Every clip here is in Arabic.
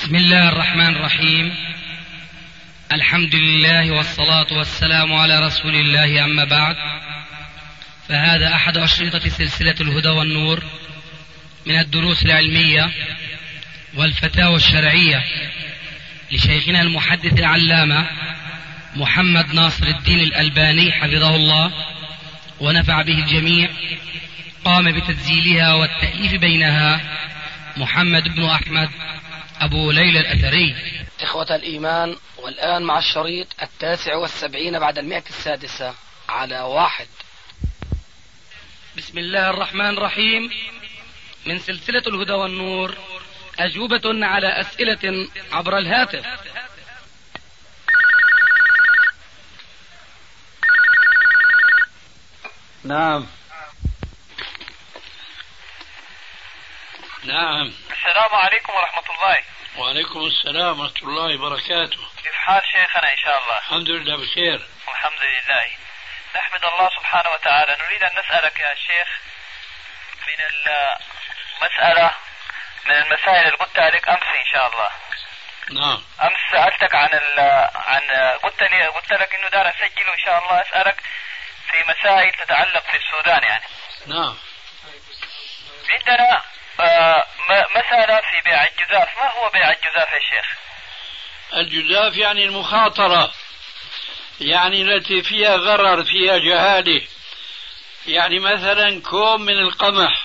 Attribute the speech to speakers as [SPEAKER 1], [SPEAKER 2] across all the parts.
[SPEAKER 1] بسم الله الرحمن الرحيم. الحمد لله والصلاة والسلام على رسول الله، أما بعد، فهذا أحد أشرطة سلسلة الهدى والنور من الدروس العلمية والفتاوى الشرعية لشيخنا المحدث العلامة محمد ناصر الدين الألباني حفظه الله ونفع به الجميع. قام بتسجيلها والتأليف بينها محمد بن أحمد أبو ليلى الأثري.
[SPEAKER 2] إخوة الإيمان، والآن مع الشريط 79 بعد 106 على 1.
[SPEAKER 1] بسم الله الرحمن الرحيم. من سلسلة الهدى والنور، أجوبة على أسئلة عبر الهاتف.
[SPEAKER 3] نعم.
[SPEAKER 4] السلام عليكم ورحمة الله.
[SPEAKER 3] وعليكم السلام ورحمة الله وبركاته.
[SPEAKER 4] كيف حال شيخنا؟ إن شاء الله
[SPEAKER 3] الحمد لله بخير.
[SPEAKER 4] الحمد لله. نحمد الله سبحانه وتعالى. نريد أن نسألك يا شيخ من المسألة من المسائل اللي قلتها لك أمس إن شاء الله.
[SPEAKER 3] نعم.
[SPEAKER 4] أمس سألتك عن قلت لك إنه دار أسجل وإن شاء الله أسألك في مسائل تتعلق في السودان يعني.
[SPEAKER 3] نعم.
[SPEAKER 4] عندنا مسألة في بيع الجزاف. ما هو بيع الجزاف يا شيخ؟
[SPEAKER 3] الجزاف يعني المخاطرة، يعني التي فيها غرر، فيها جهالة. يعني مثلا كوم من القمح،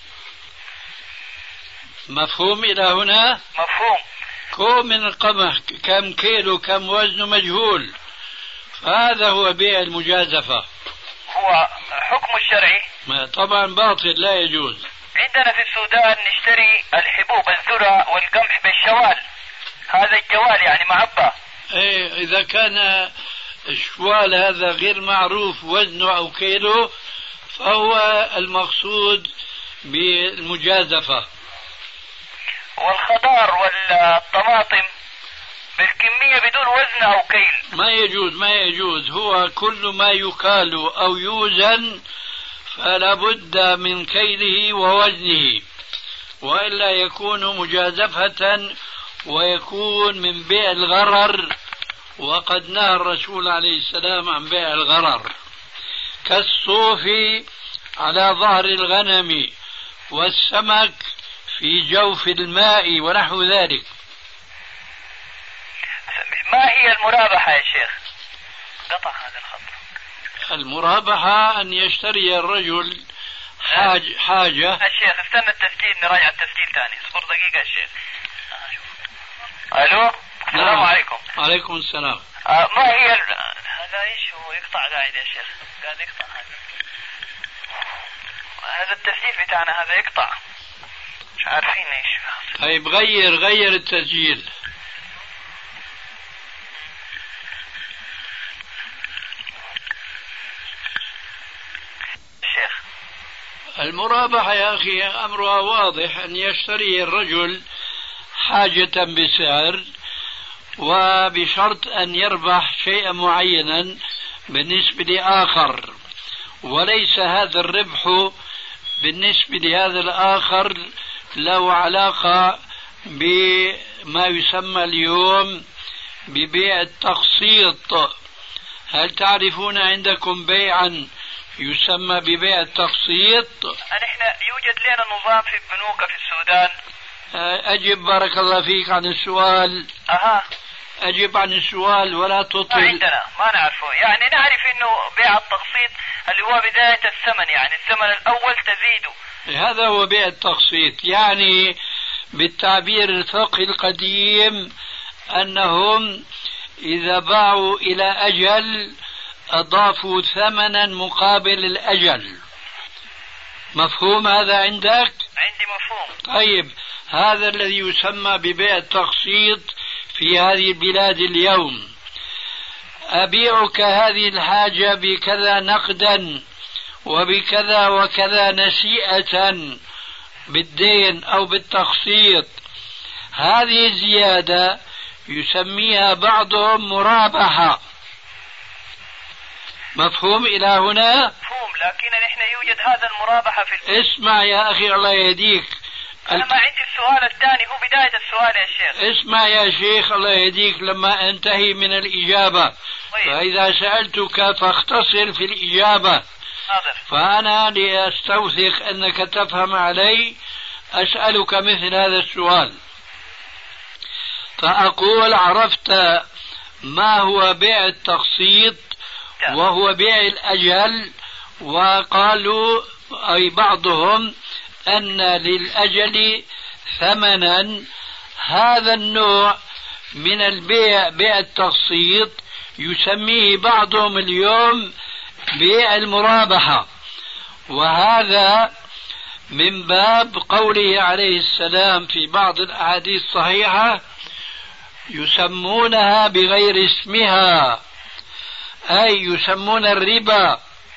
[SPEAKER 3] مفهوم إلى هنا؟
[SPEAKER 4] مفهوم.
[SPEAKER 3] كوم من القمح كم كيلو كم وزنه مجهول، هذا هو بيع المجازفة.
[SPEAKER 4] هو حكم الشرعي
[SPEAKER 3] طبعا باطل، لا يجوز.
[SPEAKER 4] عندنا في السودان نشتري الحبوب الذرة والقمح بالشوال، هذا الجوال يعني معبى.
[SPEAKER 3] ايه، اذا كان الشوال هذا غير معروف وزنه او كيلو فهو المقصود بالمجازفة.
[SPEAKER 4] والخضار والطماطم بالكمية بدون وزن او كيل
[SPEAKER 3] ما يجوز. هو كل ما يكال او يوزن فلا بد من كيله ووزنه، وإلا يكون مجازفة ويكون من بيع الغرر، وقد نهى الرسول عليه السلام عن بيع الغرر، كالصوف على ظهر الغنم والسمك في جوف الماء ونحو ذلك.
[SPEAKER 4] ما هي المرابحة يا شيخ؟ قطع هذا الخط.
[SPEAKER 3] المرابحة أن يشتري الرجل حاجة.
[SPEAKER 4] الشيخ استنى التسجيل، نراجع التسجيل ثاني. اصبر دقيقة يا شيخ. ألو. السلام عليكم.
[SPEAKER 3] وعليكم السلام.
[SPEAKER 4] ما هي هذا ايش هو؟ يقطع قاعد يا شيخ، قاعد يقطع هذا التسجيل بتاعنا، هذا يقطع، مش عارفين ايش.
[SPEAKER 3] طيب غير التسجيل. المرابحة يا أخي أمرها واضح، أن يشتري الرجل حاجة بسعر وبشرط أن يربح شيئا معينا بالنسبة لآخر، وليس هذا الربح بالنسبة لهذا الآخر له علاقة بما يسمى اليوم ببيع التقسيط. هل تعرفون عندكم بيعا يسمى ببيع التقسيط؟
[SPEAKER 4] نحن يوجد لنا نظام في البنوك في السودان.
[SPEAKER 3] أجب بارك الله فيك عن السؤال. أجب عن السؤال ولا تطل.
[SPEAKER 4] ما عندنا، ما نعرفه. يعني نعرف إنه بيع التقسيط اللي هو بداية الثمن، يعني الثمن الأول تزيده.
[SPEAKER 3] هذا هو بيع التقسيط، يعني بالتعبير الفقهي القديم أنهم إذا باعوا إلى أجل أضافوا ثمنا مقابل الأجل. مفهوم هذا عندك؟
[SPEAKER 4] عندي مفهوم.
[SPEAKER 3] طيب، هذا الذي يسمى ببيع التقسيط في هذه البلاد اليوم. أبيعك هذه الحاجة بكذا نقدا وبكذا وكذا نسيئة بالدين أو بالتقسيط. هذه الزيادة يسميها بعضهم مرابحة. مفهوم إلى هنا؟
[SPEAKER 4] مفهوم، لكن نحن يوجد هذا المرابحة في
[SPEAKER 3] اسمع يا أخي الله يهديك،
[SPEAKER 4] أنا ما عندي السؤال الثاني، هو بداية السؤال يا شيخ.
[SPEAKER 3] اسمع يا شيخ الله يهديك، لما انتهي من الإجابة طيب. فإذا سألتك فاختصر في الإجابة.
[SPEAKER 4] حاضر.
[SPEAKER 3] فأنا لأستوثق أنك تفهم علي أسألك مثل هذا السؤال، فأقول: عرفت ما هو بيع التقسيط وهو بيع الأجل؟ وقالوا أي بعضهم أن للأجل ثمنا. هذا النوع من البيع بيع التقسيط يسميه بعضهم اليوم بيع المرابحة، وهذا من باب قوله عليه السلام في بعض الأحاديث الصحيحة: يسمونها بغير اسمها، أي يسمون الربا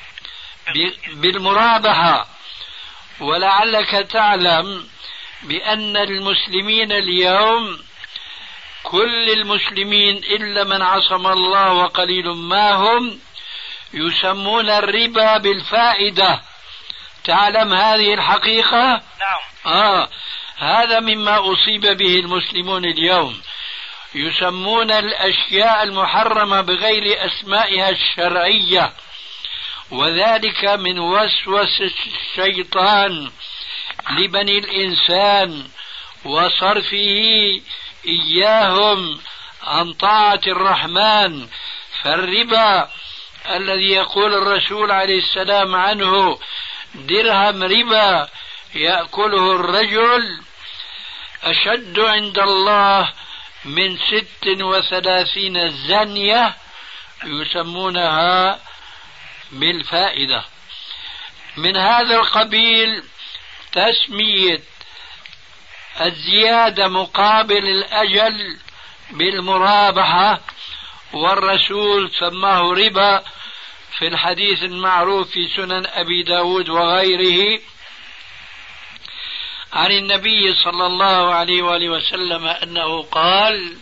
[SPEAKER 3] بالمرابحة. ولعلك تعلم بأن المسلمين اليوم، كل المسلمين إلا من عصم الله وقليل ما هم، يسمون الربا بالفائدة. تعلم هذه الحقيقة؟
[SPEAKER 4] نعم.
[SPEAKER 3] هذا مما أصيب به المسلمون اليوم، يسمون الأشياء المحرمة بغير أسمائها الشرعية، وذلك من وسوس الشيطان لبني الإنسان وصرفه إياهم عن طاعة الرحمن. فالربا الذي يقول الرسول عليه السلام عنه: درهم ربا يأكله الرجل أشد عند الله من 36 زنية، يسمونها بالفائدة. من هذا القبيل تسمية الزيادة مقابل الأجل بالمرابحة، والرسول سماه ربا في الحديث المعروف في سنن أبي داود وغيره عن النبي صلى الله عليه وآله وسلم أنه قال: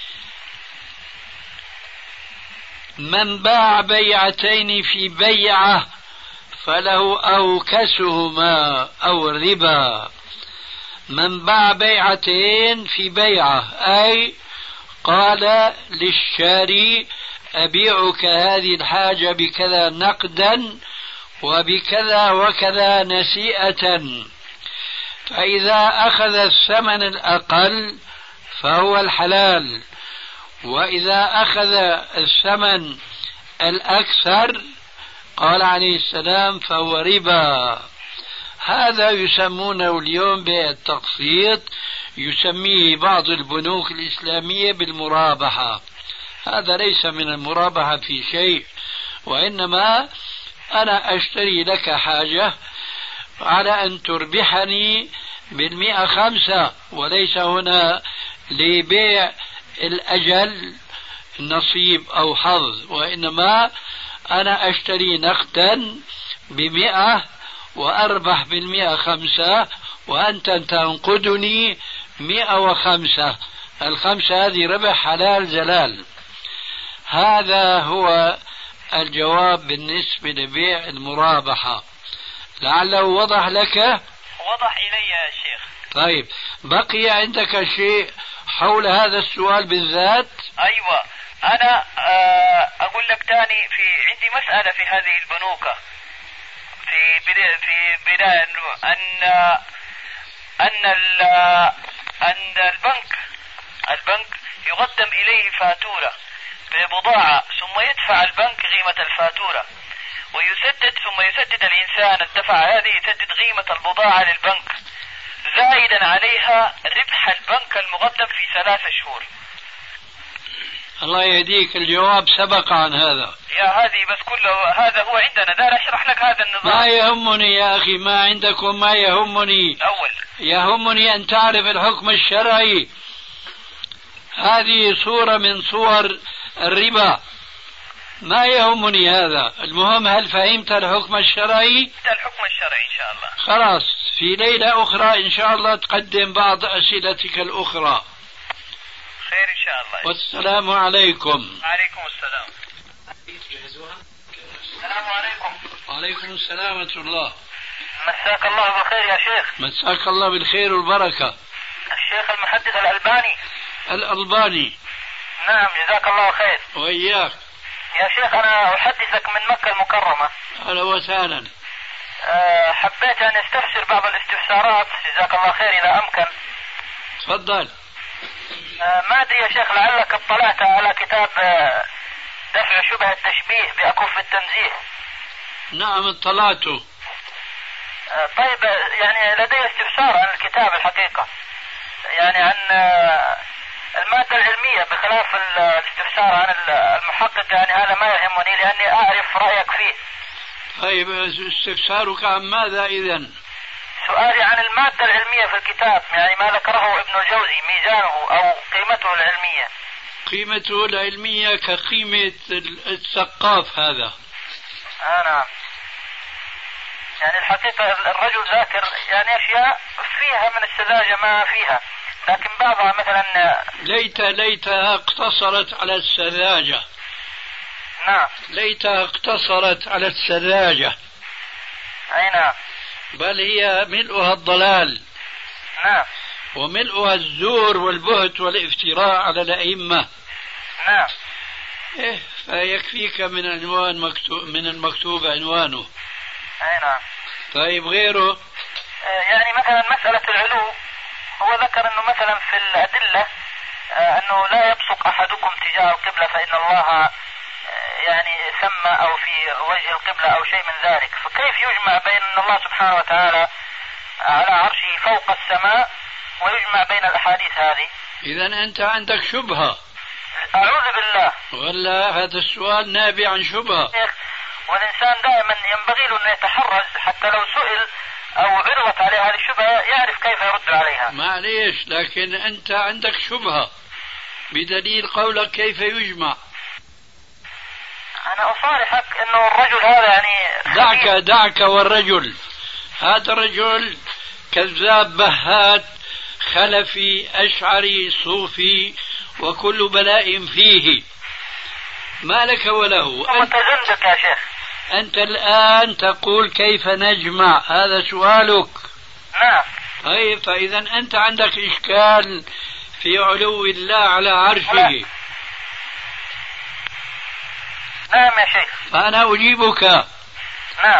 [SPEAKER 3] من باع بيعتين في بيعة فله أوكسهما أو الربا. من باع بيعتين في بيعة، أي قال للشاري: أبيعك هذه الحاجة بكذا نقدا وبكذا وكذا نسيئة، فإذا أخذ الثمن الأقل فهو الحلال، وإذا أخذ الثمن الأكثر قال عليه السلام فهو ربا. هذا يسمونه اليوم بيع التقسيط، يسميه بعض البنوك الإسلامية بالمرابحة. هذا ليس من المرابحة في شيء، وإنما أنا أشتري لك حاجة على أن تربحني 105، وليس هنا لبيع الأجل نصيب أو حظ، وإنما أنا أشتري نقدا 100 وأربح 105، وأنت تنقدني 105. الخمسة هذه ربح حلال زلال. هذا هو الجواب بالنسبة لبيع المرابحة. لعله وضح لك؟
[SPEAKER 4] وضح إلي يا شيخ.
[SPEAKER 3] طيب، بقي عندك شيء حول هذا السؤال بالذات؟
[SPEAKER 4] أيوة، أنا أقول لك تاني، عندي مسألة في هذه البنوك في بداية أن البنك يقدم إليه فاتورة ببضاعة، ثم يدفع البنك قيمة الفاتورة ويسدد، ثم يسدد الإنسان الدفع هذه، يسدد قيمة البضاعة للبنك زائدا عليها ربح البنك المقدم في 3 شهور.
[SPEAKER 3] الله يهديك، الجواب سبق عن هذا.
[SPEAKER 4] يا هذه بس كله هذا هو عندنا، دار أشرح لك هذا النظام.
[SPEAKER 3] ما يهمني يا أخي ما عندكم، ما يهمني يهمني أن تعرف الحكم الشرعي. هذه صورة من صور الربا، ما يهمني هذا. المهم هل فهمت الحكم الشرعي؟
[SPEAKER 4] الحكم الشرعي إن شاء الله.
[SPEAKER 3] خلاص، في ليلة أخرى إن شاء الله تقدم بعض أسئلتك الأخرى.
[SPEAKER 4] خير إن شاء الله.
[SPEAKER 3] والسلام عليكم.
[SPEAKER 4] وعليكم السلام. السلام عليكم.
[SPEAKER 3] وعليكم السلام ورحمة الله.
[SPEAKER 4] مساك الله بالخير يا شيخ.
[SPEAKER 3] مساك الله بالخير والبركة.
[SPEAKER 4] الشيخ المحدث الألباني.
[SPEAKER 3] الألباني.
[SPEAKER 4] نعم جزاك الله خير.
[SPEAKER 3] وإياك.
[SPEAKER 4] يا شيخ أنا أحدثك من مكة المكرمة.
[SPEAKER 3] أهلا وسهلا.
[SPEAKER 4] حبيت أن استفسر بعض الاستفسارات جزاك الله خير إذا أمكن.
[SPEAKER 3] تفضل.
[SPEAKER 4] ما أدري يا شيخ لعلك اطلعت على كتاب دفع شبه التشبيه بأكف التنزيه.
[SPEAKER 3] نعم اطلعته.
[SPEAKER 4] طيب يعني لدي استفسار عن الكتاب الحقيقة، يعني عن المادة العلمية بخلاف الاستفسار عن المحقق، يعني هذا ما يهمني لأني أعرف رأيك فيه.
[SPEAKER 3] طيب استفسارك عن ماذا إذن؟
[SPEAKER 4] سؤالي عن المادة العلمية في الكتاب، يعني ما ذكره ابن الجوزي ميزانه أو قيمته العلمية.
[SPEAKER 3] قيمته العلمية كقيمة الثقاف هذا.
[SPEAKER 4] نعم. يعني الحقيقة الرجل ذاكر يعني أشياء فيها من السذاجة ما فيها، لكن بعضها مثلا
[SPEAKER 3] ليتها اقتصرت على السذاجة.
[SPEAKER 4] نعم.
[SPEAKER 3] ليتها اقتصرت على السذاجة.
[SPEAKER 4] أي نعم.
[SPEAKER 3] بل هي ملؤها الضلال.
[SPEAKER 4] نعم.
[SPEAKER 3] وملؤها الزور والبهت والافتراء على الأئمة.
[SPEAKER 4] نعم.
[SPEAKER 3] فيكفيك من عنوان من المكتوب عنوانه.
[SPEAKER 4] أي نعم.
[SPEAKER 3] طيب غيره؟
[SPEAKER 4] يعني مثلا مسألة العلو، هو ذكر أنه مثلا في الأدلة أنه لا يبصق أحدكم تجاه القبلة فإن الله يعني سمى أو في وجه القبلة أو شيء من ذلك، فكيف يجمع بين أن الله سبحانه وتعالى على عرشه فوق السماء ويجمع بين الأحاديث هذه؟
[SPEAKER 3] إذن أنت عندك شبهة.
[SPEAKER 4] أعوذ بالله.
[SPEAKER 3] ولا هذا السؤال نابع عن شبهة.
[SPEAKER 4] والإنسان دائما ينبغي له أن يتحرز حتى لو سئل أو عرضت عليه هذه الشبهة يعرف كيف يرد عليها.
[SPEAKER 3] معليش، لكن أنت عندك شبهة بدليل قولك كيف يجمع.
[SPEAKER 4] أنا أصارحك أنه الرجل هذا يعني
[SPEAKER 3] دعك والرجل. هذا الرجل كذاب بهات خلفي أشعري صوفي وكل بلاء فيه، ما لك وله.
[SPEAKER 4] متزندق يا شيخ.
[SPEAKER 3] أنت الآن تقول كيف نجمع، هذا سؤالك.
[SPEAKER 4] نعم.
[SPEAKER 3] طيب فإذا أنت عندك إشكال في علو الله على عرشه.
[SPEAKER 4] نعم يا شيخ.
[SPEAKER 3] فأنا أجيبك.
[SPEAKER 4] نعم.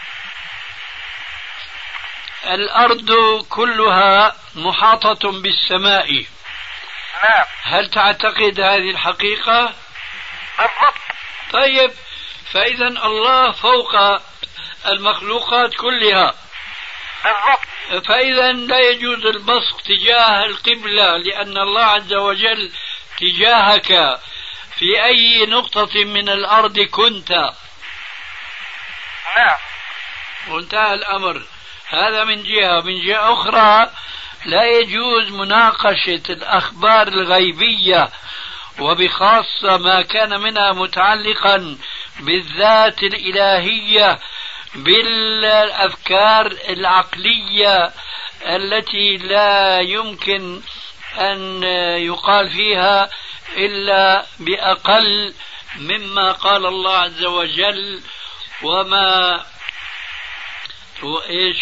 [SPEAKER 3] الأرض كلها محاطة بالسماء.
[SPEAKER 4] نعم.
[SPEAKER 3] هل تعتقد هذه الحقيقة؟
[SPEAKER 4] بالضبط.
[SPEAKER 3] طيب فإذا الله فوق المخلوقات كلها.
[SPEAKER 4] بالضبط.
[SPEAKER 3] فإذا لا يجوز البصق تجاه القبلة، لأن الله عز وجل تجاهك في أي نقطة من الأرض كنت.
[SPEAKER 4] نعم.
[SPEAKER 3] وانتهى الأمر. هذا من جهة. من جهة أخرى لا يجوز مناقشة الأخبار الغيبية وبخاصة ما كان منها متعلقا بالذات الإلهية بالأفكار العقلية التي لا يمكن أن يقال فيها إلا بأقل مما قال الله عز وجل. وما وإيش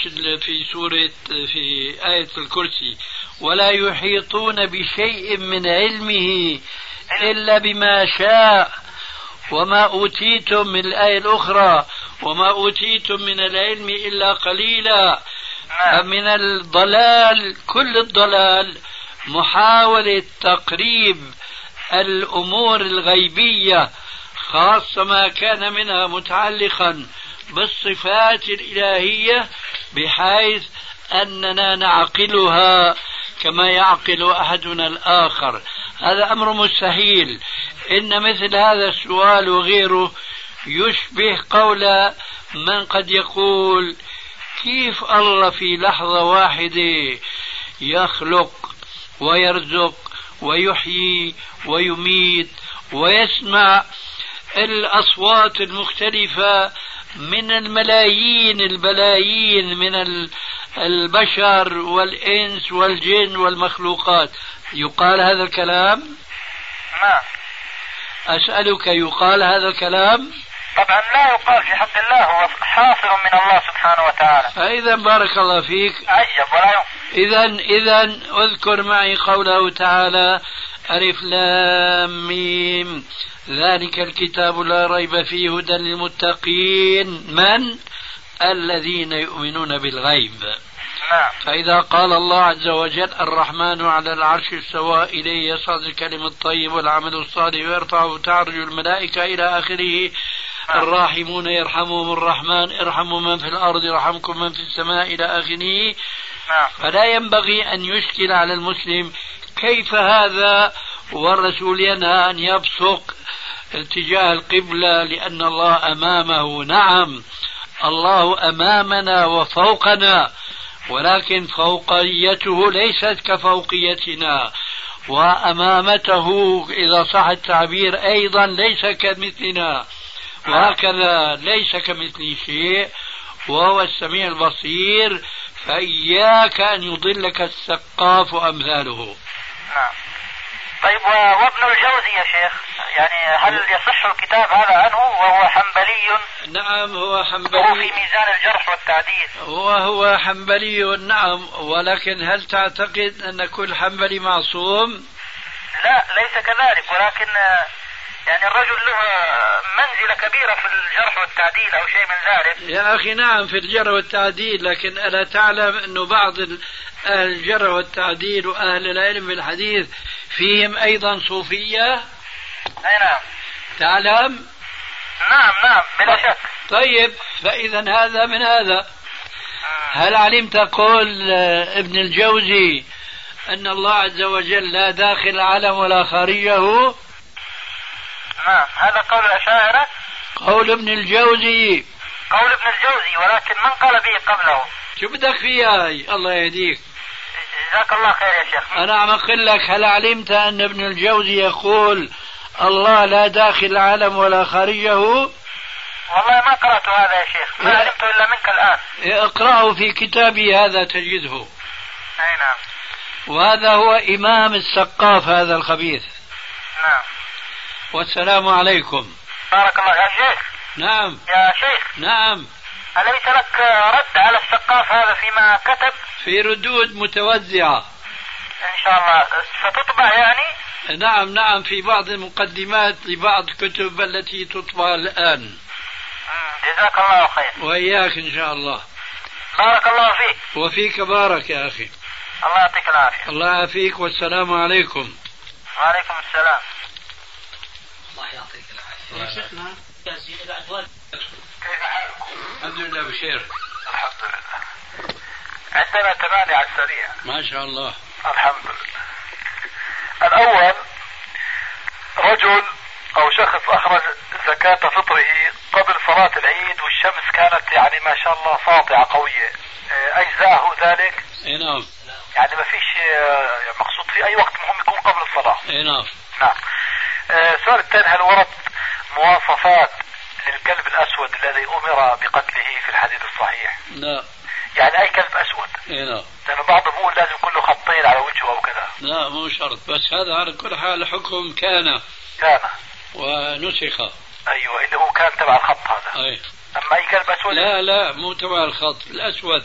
[SPEAKER 3] في آية الكرسي ولا يحيطون بشيء من علمه إلا بما شاء وما أوتيتم من الآية الأخرى وما أوتيتم من العلم إلا قليلا. فمن الضلال كل الضلال محاولة تقريب الأمور الغيبية خاصة ما كان منها متعلقا بالصفات الإلهية بحيث أننا نعقلها كما يعقل أحدنا الآخر. هذا أمر مستحيل. إن مثل هذا السؤال وغيره يشبه قول من قد يقول كيف الله في لحظة واحدة يخلق ويرزق ويحيي ويميت ويسمع الأصوات المختلفة من الملايين البلايين من البشر والإنس والجن والمخلوقات. يقال هذا الكلام؟
[SPEAKER 4] نعم.
[SPEAKER 3] أسألك يقال هذا الكلام؟
[SPEAKER 4] طبعا لا يقال في حق الله، هو حاصل من الله سبحانه وتعالى.
[SPEAKER 3] فإذا بارك الله فيك،
[SPEAKER 4] عجب ولا يمكن.
[SPEAKER 3] إذا اذكر معي قوله تعالى: ألف لام ميم ذلك الكتاب لا ريب فيه هدى للمتقين من الذين يؤمنون بالغيب.
[SPEAKER 4] نعم.
[SPEAKER 3] فإذا قال الله عز وجل: الرحمن على العرش استوى إليه يصعد الكلم الطيب والعمل الصالح ويرفعه تعرج الملائكة إلى آخره. الراحمون يرحمهم الرحمن ارحموا من في الأرض يرحمكم من في السماء إلى آخره. فلا ينبغي أن يشكل على المسلم كيف هذا والرسول ينهى أن يبصق اتجاه القبلة لأن الله أمامه. نعم، الله أمامنا وفوقنا، ولكن فوقيته ليست كفوقيتنا، وأمامته إذا صح التعبير أيضا ليس كمثلنا، وهكذا ليس كمثله شيء وهو السميع البصير. فإياك أن يضلك السقاف وأمثاله.
[SPEAKER 4] نعم. طيب، وابن الجوزي يا شيخ، يعني هل يصح الكتاب هذا عنه وهو حنبلي؟
[SPEAKER 3] نعم، هو حنبلي.
[SPEAKER 4] هو في ميزان الجرح والتعديل.
[SPEAKER 3] وهو حنبلي، نعم، ولكن هل تعتقد أن كل حنبلي معصوم؟
[SPEAKER 4] لا، ليس كذلك، ولكن يعني الرجل له منزلة كبيرة في الجرح والتعديل أو شيء من ذلك.
[SPEAKER 3] يا أخي نعم، في الجرح والتعديل، لكن ألا تعلم أنه بعض أهل الجرح والتعديل وأهل العلم بالحديث فيهم أيضا صوفية؟
[SPEAKER 4] أي نعم.
[SPEAKER 3] تعلم؟
[SPEAKER 4] نعم بلا شك.
[SPEAKER 3] طيب، فإذا هذا من هذا. هل علمت قول ابن الجوزي أن الله عز وجل لا داخل العالم ولا خارجه؟
[SPEAKER 4] نعم، هذا قول الأشاعرة.
[SPEAKER 3] قول ابن الجوزي.
[SPEAKER 4] قول ابن الجوزي، ولكن من قال به قبله؟
[SPEAKER 3] شو بدك فيها؟ الله يهديك.
[SPEAKER 4] جزاك الله خير يا شيخ.
[SPEAKER 3] أنا عم أقول لك، هل علمت أن ابن الجوزي يقول الله لا داخل العالم ولا خارجه؟
[SPEAKER 4] والله ما قرأت هذا يا شيخ، ما علمته إلا منك الآن.
[SPEAKER 3] اقرأه في كتابي هذا تجده.
[SPEAKER 4] أي نعم.
[SPEAKER 3] وهذا هو إمام السقاف هذا الخبيث.
[SPEAKER 4] نعم.
[SPEAKER 3] والسلام عليكم.
[SPEAKER 4] بارك الله يا شيخ.
[SPEAKER 3] نعم
[SPEAKER 4] يا شيخ.
[SPEAKER 3] نعم.
[SPEAKER 4] أليس لك رد على السقاف هذا فيما كتب؟
[SPEAKER 3] في ردود متوزعة
[SPEAKER 4] إن شاء الله ستطبع يعني؟
[SPEAKER 3] نعم، في بعض المقدمات لبعض كتب التي تطبع الآن.
[SPEAKER 4] جزاك الله خير.
[SPEAKER 3] وإياك إن شاء الله.
[SPEAKER 4] بارك الله فيك.
[SPEAKER 3] وفيك بارك يا أخي.
[SPEAKER 4] الله يعطيك العافية.
[SPEAKER 3] الله يعافيك، والسلام عليكم.
[SPEAKER 4] وعليكم السلام.
[SPEAKER 2] الله يعطيك العافية.
[SPEAKER 1] يا شيخنا
[SPEAKER 4] كيف حالكم؟
[SPEAKER 3] الحمد لله بخير.
[SPEAKER 4] الحمد لله. عندنا 8 على السريع.
[SPEAKER 3] ما شاء الله.
[SPEAKER 4] الحمد لله. الأول، رجل أو شخص أخرج زكاة فطره قبل صلاة العيد والشمس كانت يعني ما شاء الله ساطعة قوية، أجزاءه ذلك؟
[SPEAKER 3] اي نعم.
[SPEAKER 4] يعني ما فيش مقصود في أي وقت مهم يكون قبل الصلاة؟
[SPEAKER 3] اي نعم.
[SPEAKER 4] نعم. السؤال الثاني، هل ورد مواصفات للكلب الأسود الذي أمر بقتله في الحديث الصحيح؟
[SPEAKER 3] لا.
[SPEAKER 4] يعني أي كلب أسود؟
[SPEAKER 3] اي نعم.
[SPEAKER 4] لأنه بعضهم يقول لازم يكون له خطين على وجهه أو كذا.
[SPEAKER 3] لا، مو شرط، بس هذا على كل حال حكم كان ونسخ.
[SPEAKER 4] أيوة، اللي هو كان تبع الخط هذا.
[SPEAKER 3] أي.
[SPEAKER 4] أما أي كلب أسود؟
[SPEAKER 3] لا، مو تبع الخط، الأسود.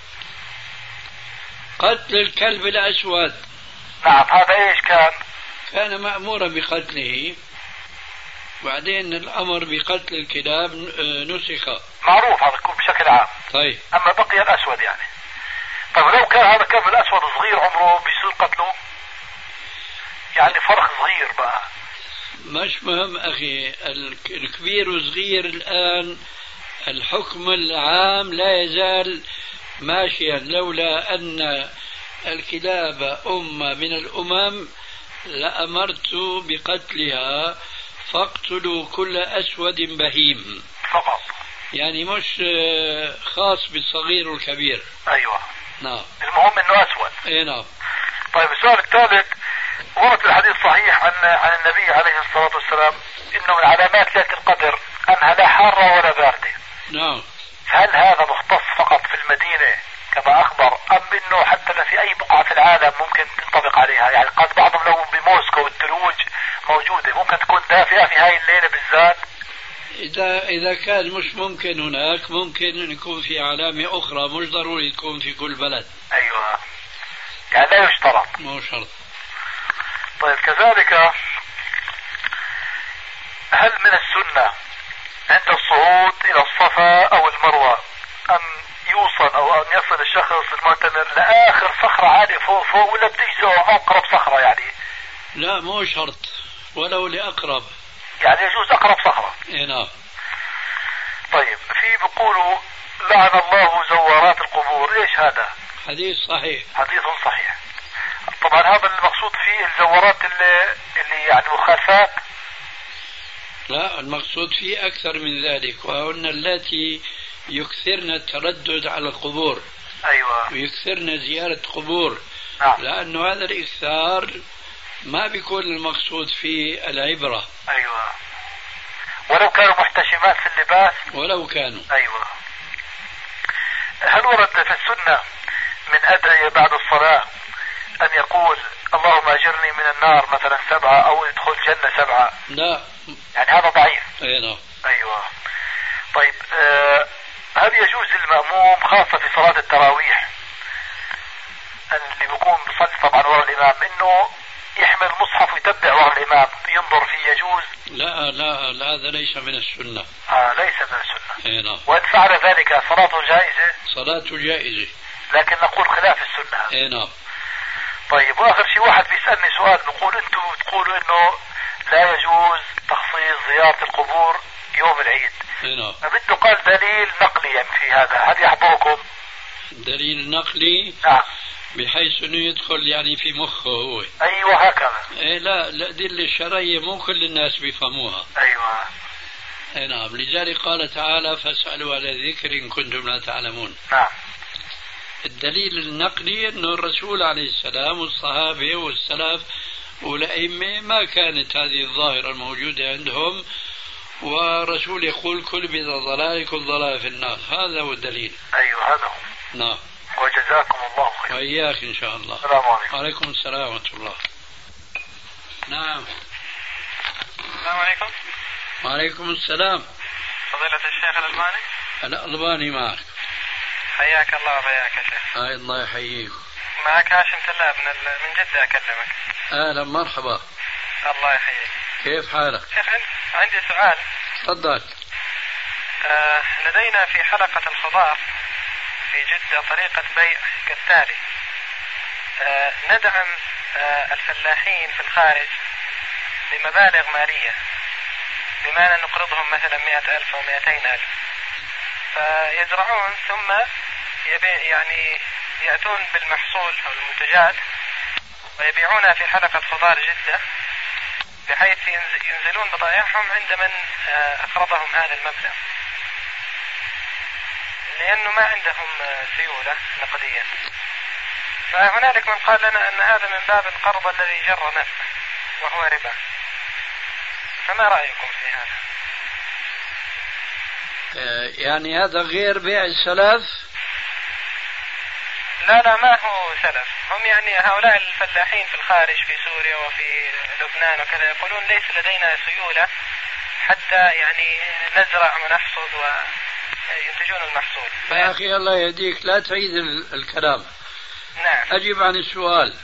[SPEAKER 3] قتل الكلب الأسود.
[SPEAKER 4] نعم. هذا إيش
[SPEAKER 3] كان مأمورا بقتله، بعدين الأمر بقتل الكلاب نسخ.
[SPEAKER 4] معروف هذا يكون بشكل عام.
[SPEAKER 3] طيب.
[SPEAKER 4] أما بقي الأسود يعني. طيب لو كان هذا الكلب الأسود صغير عمره بيصير قتله؟ يعني فرق صغير بقى.
[SPEAKER 3] مش مهم أخي، الكبير وصغير الآن الحكم العام لا يزال ماشيا، لولا أن الكلاب أمة من الأمم لأمرت بقتلها، فاقتلوا كل أسود بهيم
[SPEAKER 4] فقط،
[SPEAKER 3] يعني مش خاص بالصغير والكبير.
[SPEAKER 4] أيوة.
[SPEAKER 3] نعم.
[SPEAKER 4] المهم أنه أسود.
[SPEAKER 3] اي نعم.
[SPEAKER 4] طيب السؤال الثالث، ورد في الحديث صحيح عن النبي عليه الصلاة والسلام إنه من علامات ليلة القدر أنها لا حارة ولا باردة.
[SPEAKER 3] نعم.
[SPEAKER 4] هل هذا مختص فقط في المدينة كما أخبر، أم إنه حتى في أي بقعة في العالم ممكن تنطبق عليها؟ يعني قد بعضهم لو بموسكو والثلوج موجودة ممكن تكون دافئة في هاي الليلة بالذات.
[SPEAKER 3] إذا كان مش ممكن هناك، ممكن أن يكون في علامة أخرى، مش ضروري تكون في كل بلد.
[SPEAKER 5] أيوة، يعني لا يشترط،
[SPEAKER 3] مو شرط.
[SPEAKER 5] طيب كذلك هل من السنة عند الصعود إلى الصفا أو المروة أن يوصل أو أن يصل الشخص المعتمر لآخر صخرة عالية فوق ولا بده يسوي أقرب صخرة يعني؟
[SPEAKER 3] لا مو شرط، ولو لأقرب،
[SPEAKER 5] يعني يجوز أقرب صخرة.
[SPEAKER 3] نعم.
[SPEAKER 5] طيب في بيقولوا لعن الله زوارات القبور، إيش هذا؟
[SPEAKER 3] حديث صحيح.
[SPEAKER 5] حديث صحيح. طبعا هذا المقصود فيه الزوارات اللي يعني مخالفات.
[SPEAKER 3] لا، المقصود فيه أكثر من ذلك، وهن التي يكثرن التردد على القبور.
[SPEAKER 5] أيوة.
[SPEAKER 3] ويكثرن زيارة قبور.
[SPEAKER 5] نعم.
[SPEAKER 3] لأنه هذا الإكثار ما بيكون المقصود فيه العبرة.
[SPEAKER 5] أيوة، ولو كانوا محتشمات في اللباس.
[SPEAKER 3] ولو كانوا.
[SPEAKER 5] أيوة. هل ورد في السنة من أدعية بعد الصلاة أن يقول اللهم أجرني من النار مثلا 7 أو ادخل جنة 7؟
[SPEAKER 3] لا،
[SPEAKER 5] يعني هذا ضعيف.
[SPEAKER 3] نعم.
[SPEAKER 5] أيوة. طيب هل يجوز للمأموم خاصة في صلاة التراويح اللي بيكون بصلي طبعا وراء الإمام إنه يحمل مصحف ويتبع وراء الإمام ينظر فيه، يجوز؟
[SPEAKER 3] لا، هذا ليس من السنة.
[SPEAKER 5] ليس من السنة.
[SPEAKER 3] نعم.
[SPEAKER 5] وإن فعل ذلك صلاته جائزة؟
[SPEAKER 3] صلاته جائزة،
[SPEAKER 5] لكن نقول خلاف السنة.
[SPEAKER 3] نعم.
[SPEAKER 5] طيب وآخر شيء واحد بيسألني سؤال، بيقول أنتم تقولوا إنه لا يجوز تخصيص زيارة القبور يوم العيد.
[SPEAKER 3] نعم.
[SPEAKER 5] فبده قال دليل نقلي يعني في هذا، هل يحضركم؟
[SPEAKER 3] دليل نقلي؟
[SPEAKER 5] نعم.
[SPEAKER 3] بحيث انه يدخل يعني في مخه هو.
[SPEAKER 5] ايوه هكذا.
[SPEAKER 3] لا، الأدلة الشرعية مو كل الناس بيفهموها.
[SPEAKER 5] ايوه.
[SPEAKER 3] نعم. لذلك قال تعالى فاسألوا على الذكر إن كنتم لا تعلمون.
[SPEAKER 5] نعم.
[SPEAKER 3] الدليل النقلي انه الرسول عليه السلام والصحابة والسلف والأئمة ما كانت هذه الظاهرة الموجودة عندهم، ورسول يقول كل بضع ضلال كل ضلال في النار. هذا هو الدليل.
[SPEAKER 5] ايوه هذا هو.
[SPEAKER 3] نعم.
[SPEAKER 5] وجزاكم الله خير.
[SPEAKER 3] وإياك إن شاء الله.
[SPEAKER 5] السلام عليكم.
[SPEAKER 3] وعليكم السلام ورحمة الله. نعم.
[SPEAKER 6] السلام عليكم.
[SPEAKER 3] وعليكم السلام.
[SPEAKER 6] فضيلة الشيخ الألباني.
[SPEAKER 3] الألباني معك.
[SPEAKER 6] حياك الله وبياك يا شيخ.
[SPEAKER 3] الله يحييك.
[SPEAKER 6] معك هاشم تلاب من جدة أكلمك.
[SPEAKER 3] أهلا مرحبا.
[SPEAKER 6] الله يحييك.
[SPEAKER 3] كيف حالك؟
[SPEAKER 6] شيخ عندي سؤال.
[SPEAKER 3] تفضل.
[SPEAKER 6] لدينا في حلقة الخضار في جدة طريقة بيع كالتالي. ندعم الفلاحين في الخارج بمبالغ مالية، بمعنى نقرضهم مثلا 100,000 أو 200,000، فيزرعون ثم يعني يأتون بالمحصول أو المنتجات ويبيعونها في حلقة خضار جدة، بحيث ينزلون بضائعهم عند من أقرضهم هذا المبلغ، لأنه ما عندهم سيولة نقدية. فهنالك من قال لنا أن هذا من باب القرض الذي جر نفعه وهو ربا، فما رأيكم في هذا؟
[SPEAKER 3] يعني هذا غير بيع السلف؟
[SPEAKER 6] لا ما هو سلف. هم يعني هؤلاء الفلاحين في الخارج في سوريا وفي لبنان وكذا يقولون ليس لدينا سيولة حتى يعني نزرع ونحصد وينتجون المحصول.
[SPEAKER 3] يا أخي الله يهديك لا تعيد الكلام.
[SPEAKER 6] نعم.
[SPEAKER 3] أجب عن السؤال.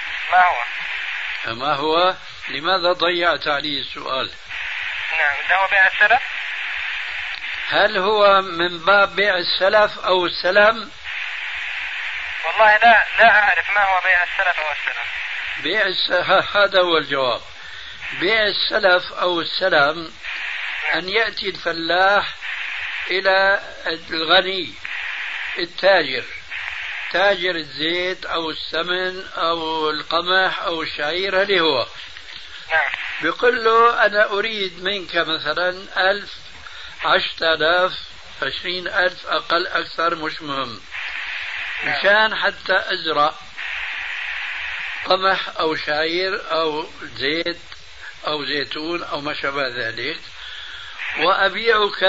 [SPEAKER 6] ما
[SPEAKER 3] هو؟ لماذا ضيعت عليه السؤال؟
[SPEAKER 6] نعم. هو بيع السلف؟
[SPEAKER 3] هل هو من باب بيع السلف أو السلم؟
[SPEAKER 6] والله لا أعرف ما هو بيع السلف أو السلم.
[SPEAKER 3] هذا هو الجواب. بيع السلف أو السلم أن يأتي الفلاح إلى الغني التاجر، تاجر الزيت أو السمن أو القمح أو الشعير اللي هو،
[SPEAKER 6] نعم،
[SPEAKER 3] بيقول له أنا أريد منك مثلا 1,000 10,000 20,000 أقل أكثر مش مهم، مشان حتى أزرع قمح أو شعير أو زيت أو زيتون أو ما شابه ذلك، وأبيعك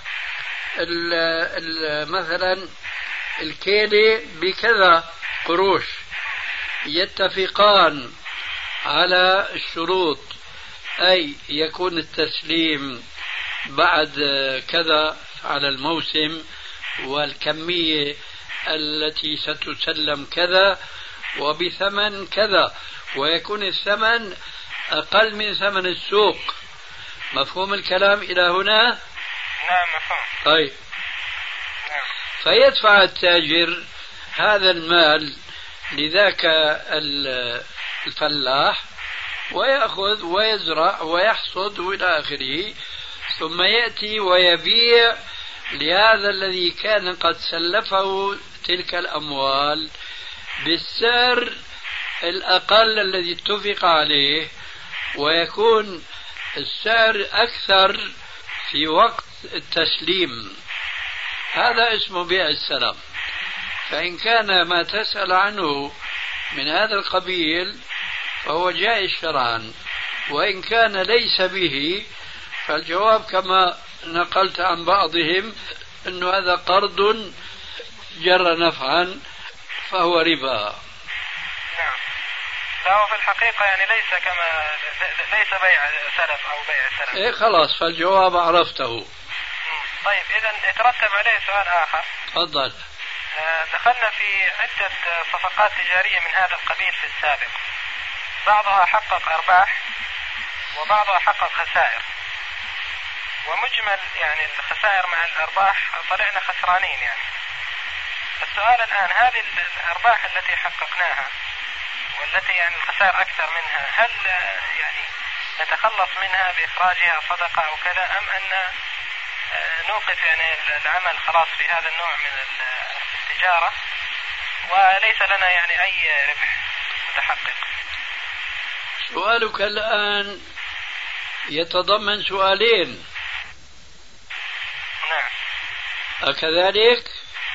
[SPEAKER 3] مثلا الكيلة بكذا قروش. يتفقان على الشروط، أي يكون التسليم بعد كذا على الموسم، والكمية التي ستسلم كذا وبثمن كذا، ويكون الثمن أقل من ثمن السوق. مفهوم الكلام إلى هنا؟
[SPEAKER 6] نعم مفهوم.
[SPEAKER 3] طيب.
[SPEAKER 6] نعم.
[SPEAKER 3] فيدفع التاجر هذا المال لذاك الفلاح ويأخذ ويزرع ويحصد إلى آخره، ثم يأتي ويبيع لهذا الذي كان قد سلفه تلك الأموال بالسعر الأقل الذي اتفق عليه، ويكون السعر أكثر في وقت التسليم. هذا اسمه بيع السلام. فإن كان ما تسأل عنه من هذا القبيل فهو جائز شرعا، وإن كان ليس به فالجواب كما نقلت عن بعضهم أنه هذا قرض جر نفعا فهو ربا.
[SPEAKER 6] نعم. فهو في الحقيقة يعني ليس بيع سلف أو بيع سلف.
[SPEAKER 3] إيه خلاص، فالجواب عرفته.
[SPEAKER 6] طيب إذا يترتب عليه سؤال آخر.
[SPEAKER 3] تفضل.
[SPEAKER 6] دخلنا في عدة صفقات تجارية من هذا القبيل في السابق، بعضها حقق أرباح وبعضها حقق خسائر، ومجمل يعني الخسائر مع الأرباح طلعنا خسرانين يعني. السؤال الآن، هذه الأرباح التي حققناها والتي يعني الخسائر أكثر منها، هل يعني نتخلص منها بإخراجها صدقة أو كذا، أم أن نوقف يعني العمل خلاص في هذا النوع من التجارة وليس لنا يعني أي ربح متحقق؟
[SPEAKER 3] سؤالك الآن يتضمن سؤالين.
[SPEAKER 6] نعم.
[SPEAKER 3] أكذلك؟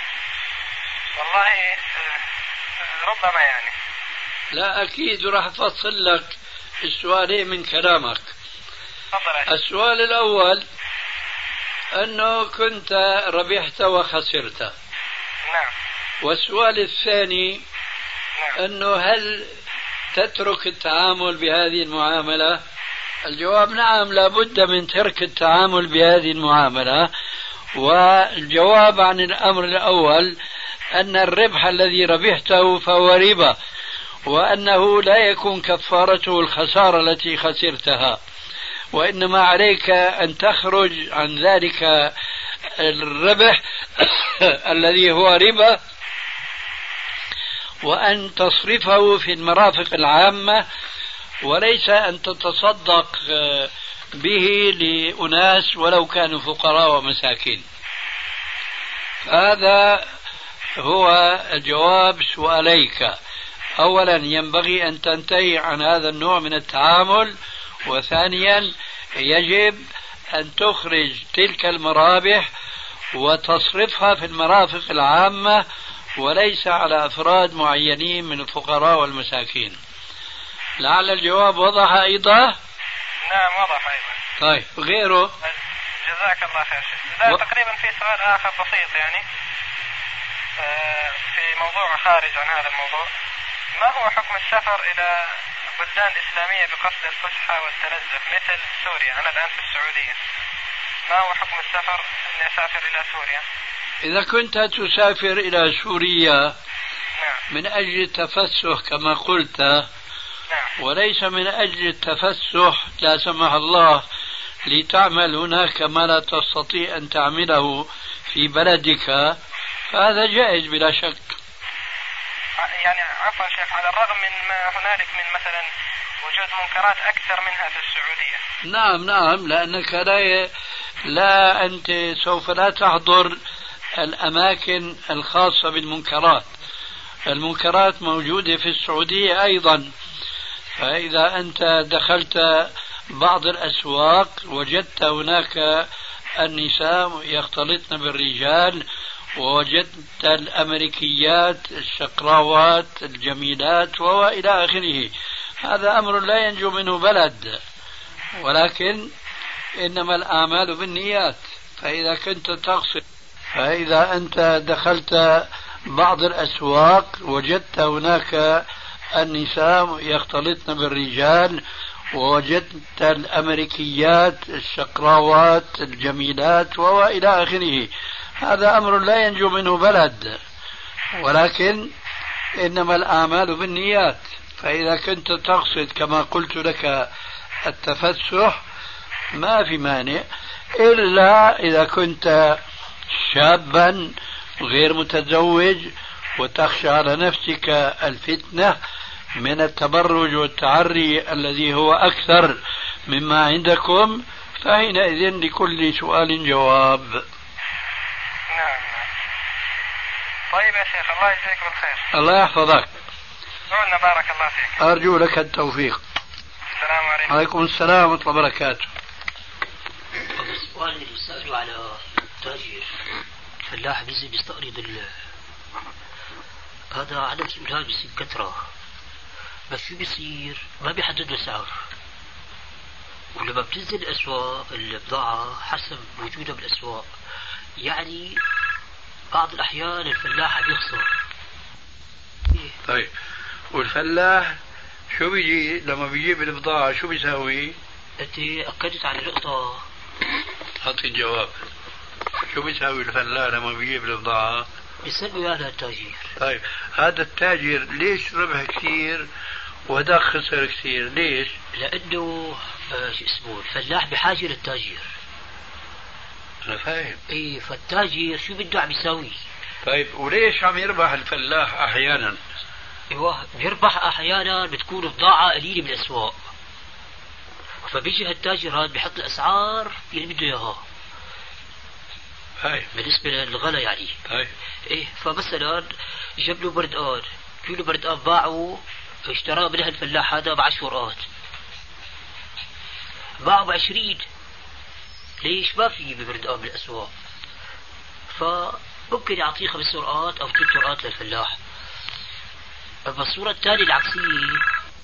[SPEAKER 6] والله ربما يعني.
[SPEAKER 3] لا أكيد راح أفصل لك السؤالين من كلامك. السؤال الأول أنه كنت ربحت وخسرت.
[SPEAKER 6] نعم.
[SPEAKER 3] والسؤال الثاني
[SPEAKER 6] نعم.
[SPEAKER 3] أنه هل تترك التعامل بهذه المعاملة؟ الجواب نعم، لابد من ترك التعامل بهذه المعاملة. والجواب عن الأمر الأول أن الربح الذي ربحته فهو ربا، وأنه لا يكون كفارته الخسارة التي خسرتها، وإنما عليك أن تخرج عن ذلك الربح الذي هو ربا وأن تصرفه في المرافق العامة، وليس أن تتصدق به لأناس ولو كانوا فقراء ومساكين. هذا هو جواب سؤاليك. أولا ينبغي أن تنتهي عن هذا النوع من التعامل، وثانيا يجب أن تخرج تلك المرابح وتصرفها في المرافق العامة وليس على أفراد معينين من الفقراء والمساكين. لعل الجواب وضح أيضا؟
[SPEAKER 6] نعم وضح أيضا.
[SPEAKER 3] طيب غيره؟
[SPEAKER 6] جزاك الله خير شيخ. تقريبا في سؤال آخر بسيط يعني في موضوع خارج عن هذا الموضوع. ما هو حكم السفر إلى بلدان إسلامية بقصد الفسحة والتنزه مثل سوريا؟ أنا الآن في السعودية، ما هو حكم السفر أني أسافر إلى سوريا؟
[SPEAKER 3] إذا كنت تسافر إلى سوريا
[SPEAKER 6] نعم.
[SPEAKER 3] من أجل التفسح كما قلت،
[SPEAKER 6] نعم.
[SPEAKER 3] وليس من أجل التفسح لا سمح الله لتعمل هناك ما لا تستطيع أن تعمله في بلدك، فهذا جائز بلا شك.
[SPEAKER 6] يعني عفوا شيخ، على الرغم من ما هنالك من مثلا وجود منكرات أكثر منها في السعودية.
[SPEAKER 3] نعم، لأنك لا أنت سوف لا تحضر الأماكن الخاصة بالمنكرات. المنكرات موجودة في السعودية أيضا، فإذا أنت دخلت بعض الأسواق وجدت هناك النساء يختلطن بالرجال، ووجدت الأمريكيات الشقراوات الجميلات وإلى آخره، هذا أمر لا ينجو منه بلد، ولكن إنما الأعمال بالنيات. فإذا أنت دخلت بعض الأسواق وجدت هناك النساء يختلطن بالرجال، ووجدت الأمريكيات الشقراوات الجميلات وإلى آخره. هذا أمر لا ينجو منه بلد، ولكن إنما الأعمال بالنيات. فإذا كنت تقصد كما قلت لك التفسح ما في مانع، إلا إذا كنت شابا غير متزوج وتخشى على نفسك الفتنة من التبرج والتعري الذي هو أكثر مما عندكم، فحينئذ لكل سؤال جواب.
[SPEAKER 6] نعم. طيب يا شيخ، الله يجزيك بالخير.
[SPEAKER 3] الله يحفظك.
[SPEAKER 6] قلنا بارك الله فيك.
[SPEAKER 3] أرجو لك التوفيق.
[SPEAKER 6] السلام عليكم.
[SPEAKER 3] وعليكم السلام ورحمة الله وبركاته.
[SPEAKER 7] السؤال اللي بيسألوا على تاجر فلاح بيستقرض هذا عدم سؤال بيصير كثرة، بس شو بيصير؟ ما بيحدد له سعر، ولما بتنزل الأسواق البضاعة حسب وجودها بالأسواق، يعني بعض الأحيان الفلاح بيخسر.
[SPEAKER 3] طيب، والفلاح شو بيجي لما بيجيب البضاعة شو بيساوي؟
[SPEAKER 7] أنت أكدت على نقطة.
[SPEAKER 3] أعطي الجواب. شو بيساوي الفلاح لما بيجيب البضاعة؟
[SPEAKER 7] بيسلموا إياها التاجر.
[SPEAKER 3] طيب، هذا التاجر ليش ربح كثير وهذا خسر كثير؟ ليش؟
[SPEAKER 7] لأنه شو اسمه الفلاح بحاجة للتاجر.
[SPEAKER 3] أنا فاهم.
[SPEAKER 7] إيه، فالتاجر شو بده عم يساوي؟
[SPEAKER 3] طيب، وليش عم يربح الفلاح أحيانا؟
[SPEAKER 7] ايوه، بيربح احيانا بتكون بضاعة قليلة بالاسواق، فبيجي هالتاجر هذا بيحط الاسعار اللي بده اياها.
[SPEAKER 3] هاي
[SPEAKER 7] بالنسبة للغلا يعني.
[SPEAKER 3] هاي.
[SPEAKER 7] ايه، فمثلا جاب له بردقان، كيلو بردقان باعه، اشتراه منها الفلاح هذا ب10 ورقات، باعه ب20. ليش؟ ما في بردقان بالاسواق، فممكن يعطيه 5 ورقات او 3 ورقات للفلاح. أما الصورة الثانية العكسية،